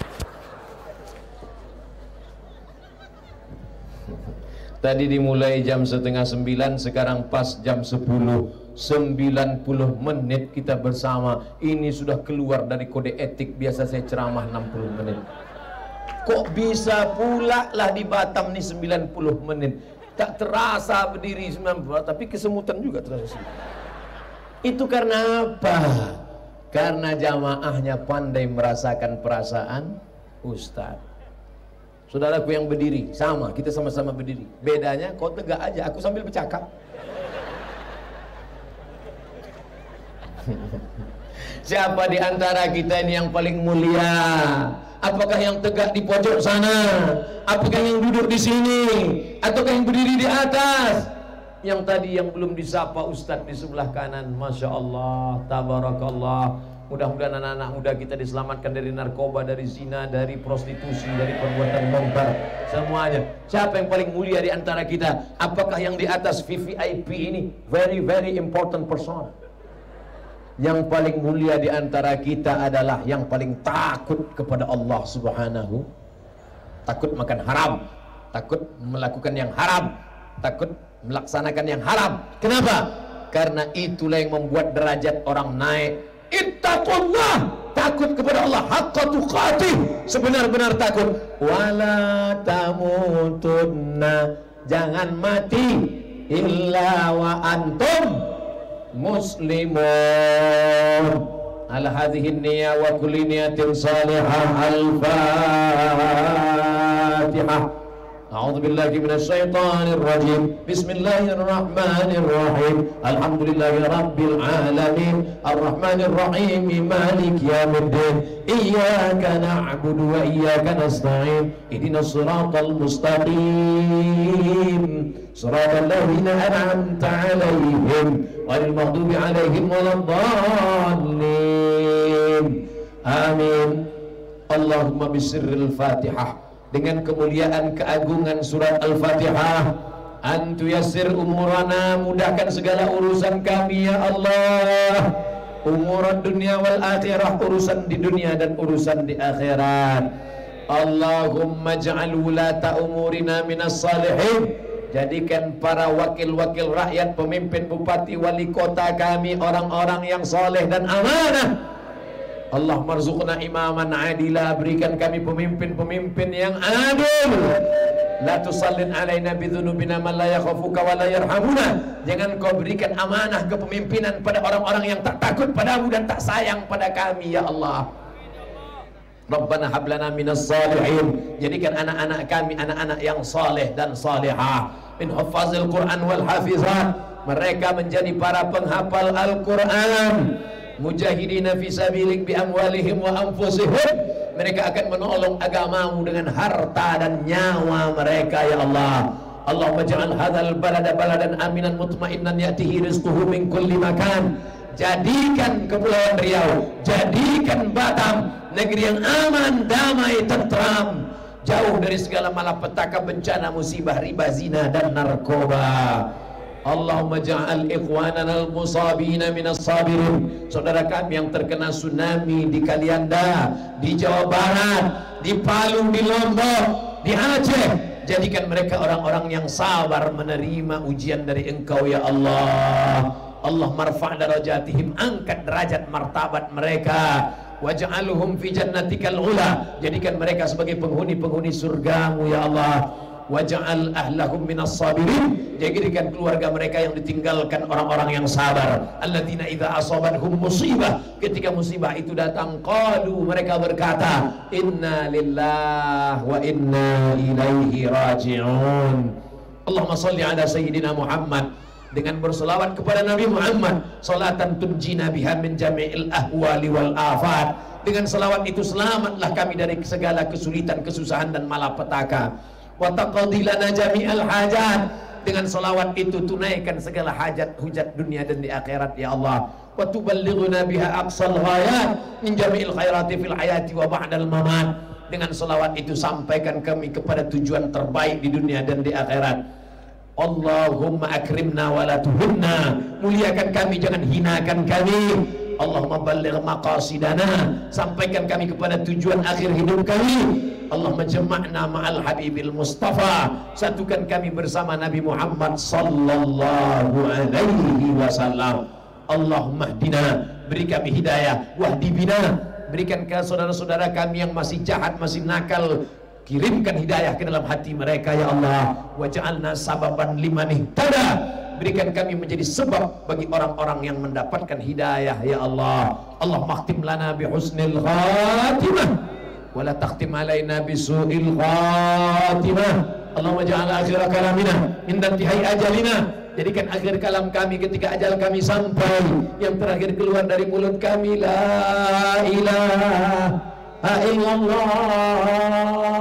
C: Tadi dimulai jam setengah sembilan, sekarang pas jam sepuluh. sembilan puluh menit kita bersama. Ini sudah keluar dari kode etik. Biasa saya ceramah enam puluh menit. Kok bisa pula lah di Batam nih sembilan puluh menit. Tak terasa berdiri sembilan puluh, tapi kesemutan juga terasa. Itu karena apa? Karena jamaahnya pandai merasakan perasaan Ustadz. Saudaraku yang berdiri, sama, kita sama-sama berdiri. Bedanya kau tegak aja, aku sambil bercakap. Siapa di antara kita ini yang paling mulia? Apakah yang tegak di pojok sana? Apakah yang duduk di sini? Ataukah yang berdiri di atas? Yang tadi yang belum disapa Ustadz di sebelah kanan, Masya Allah, Tabarakallah. Mudah-mudahan anak-anak muda kita diselamatkan dari narkoba, dari zina, dari prostitusi, dari perbuatan mungkar, semuanya. Siapa yang paling mulia di antara kita? Apakah yang di atas V V I P ini? Very very important person. Yang paling mulia di antara kita adalah yang paling takut kepada Allah Subhanahu. Takut makan haram, takut melakukan yang haram, takut melaksanakan yang haram. Kenapa? Karena itulah yang membuat derajat orang naik. Ittaqullah, takut kepada Allah haqqa tuqatih, sebenar-benar takut. Wala tamutunna, jangan mati illa wa antum muslimun. Ala hadhihi niyya wa kulli niyatin salihah. Al-Fatihah. أعوذ بالله من الشيطان الرجيم بسم الله الرحمن الرحيم الحمد لله رب العالمين الرحمن الرحيم مالك يوم الدين إياك نعبد وإياك نستعين اهدنا الصراط المستقيم صراط الذين أنعمت عليهم غير المغضوب عليهم ولا الضالين آمين اللهم بسر الفاتحة. Dengan kemuliaan keagungan surat Al-Fatihah, Antu yassir umurana, mudahkan segala urusan kami ya Allah. Umuran dunia wal akhirah, urusan di dunia dan urusan di akhirat. Allahumma ja'al wulata umurina minas salihin. Jadikan para wakil-wakil rakyat, pemimpin, bupati, wali kota kami orang-orang yang soleh dan amanah. Allah marzuqna imaman adila, berikan kami pemimpin-pemimpin yang adil. La tusallin alaina bidhunubina man la yakhafuka wa la yarhamuna. Jangan kau berikan amanah kepemimpinan pada orang-orang yang tak takut padamu dan tak sayang pada kami ya Allah. Rabbana hablana minas salihin. Jadikan anak-anak kami anak-anak yang saleh dan salihah. Min hafazil Quran wal hafizat. Mereka menjadi para penghafal Al-Quran. Mujahidina fi sabilik bi amwalihim wa anfusihim. Mereka akan menolong agamamu dengan harta dan nyawa mereka ya Allah. Allahumma ja'al hadzal balada baladan aminan mutmainnan ya'tihi rizquhu min kulli makan. Jadikan Kepulauan Riau, jadikan Batam negeri yang aman, damai, tentram, jauh dari segala malapetaka, bencana, musibah, riba, zina dan narkoba. Allahumma ja'al ikhwanana al-musabina minas sabirin. Saudara kami yang terkena tsunami di Kalianda, di Jawa Barat, di Palu, di Lombok, di Aceh, jadikan mereka orang-orang yang sabar menerima ujian dari Engkau ya Allah. Allah marfa' darajatihim, angkat derajat martabat mereka. Waj'alhum fi jannatikal ula, jadikan mereka sebagai penghuni-penghuni surgamu ya Allah. Waj'al ahlahum minas sabirin, jadikan keluarga mereka yang ditinggalkan orang-orang yang sabar. Alladzina idza asabathum musibah, ketika musibah itu datang, qalu, mereka berkata, inna lillahi wa inna ilaihi raji'un. Allahumma shalli ala sayyidina Muhammad, dengan berselawat kepada Nabi Muhammad, salatan tunjina biha min jami'il ahwali wal afat. Dengan selawat itu selamatlah kami dari segala kesulitan, kesusahan dan malapetaka. Wa taqdi lana jami'al hajat. Dengan selawat itu tunaikan segala hajat hujat dunia dan di akhirat ya Allah. Wa tuballighuna biha aqsal ghayat min jami'il khairati fil hayati wa ba'dal mamat. Dengan selawat itu sampaikan kami kepada tujuan terbaik di dunia dan di akhirat. Allahumma akrimna wa la tuhunna, muliakan kami, jangan hinakan kami. Allahumma balligh maqasidana, sampaikan kami kepada tujuan akhir hidup kami. Allahumma jama'na ma'al habibil mustafa, satukan kami bersama Nabi Muhammad sallallahu alaihi wasallam. Allahumma hdina, beri kami hidayah. Wahdi bina, berikan ke saudara-saudara kami yang masih jahat, masih nakal, kirimkan hidayah ke dalam hati mereka ya Allah. Waj'alna sababan liman ihtada, berikan kami menjadi sebab bagi orang-orang yang mendapatkan hidayah ya Allah. Allahumma khtim lana bi husnil khatimah wa la takhtim alaina bi su'il khatimah. Allahumma ja'al akhir kalamina inda intihai ajalina, jadikan akhir kalam kami ketika ajal kami sampai, yang terakhir keluar dari mulut kami la ilaha illallah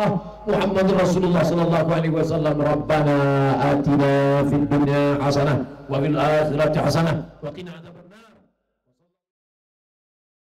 D: Muhammadur Rasulullah sallallahu alaihi wasallam. Rabbana atina fid dunya hasanah wa fil akhirati hasanah wa qina adzabannar.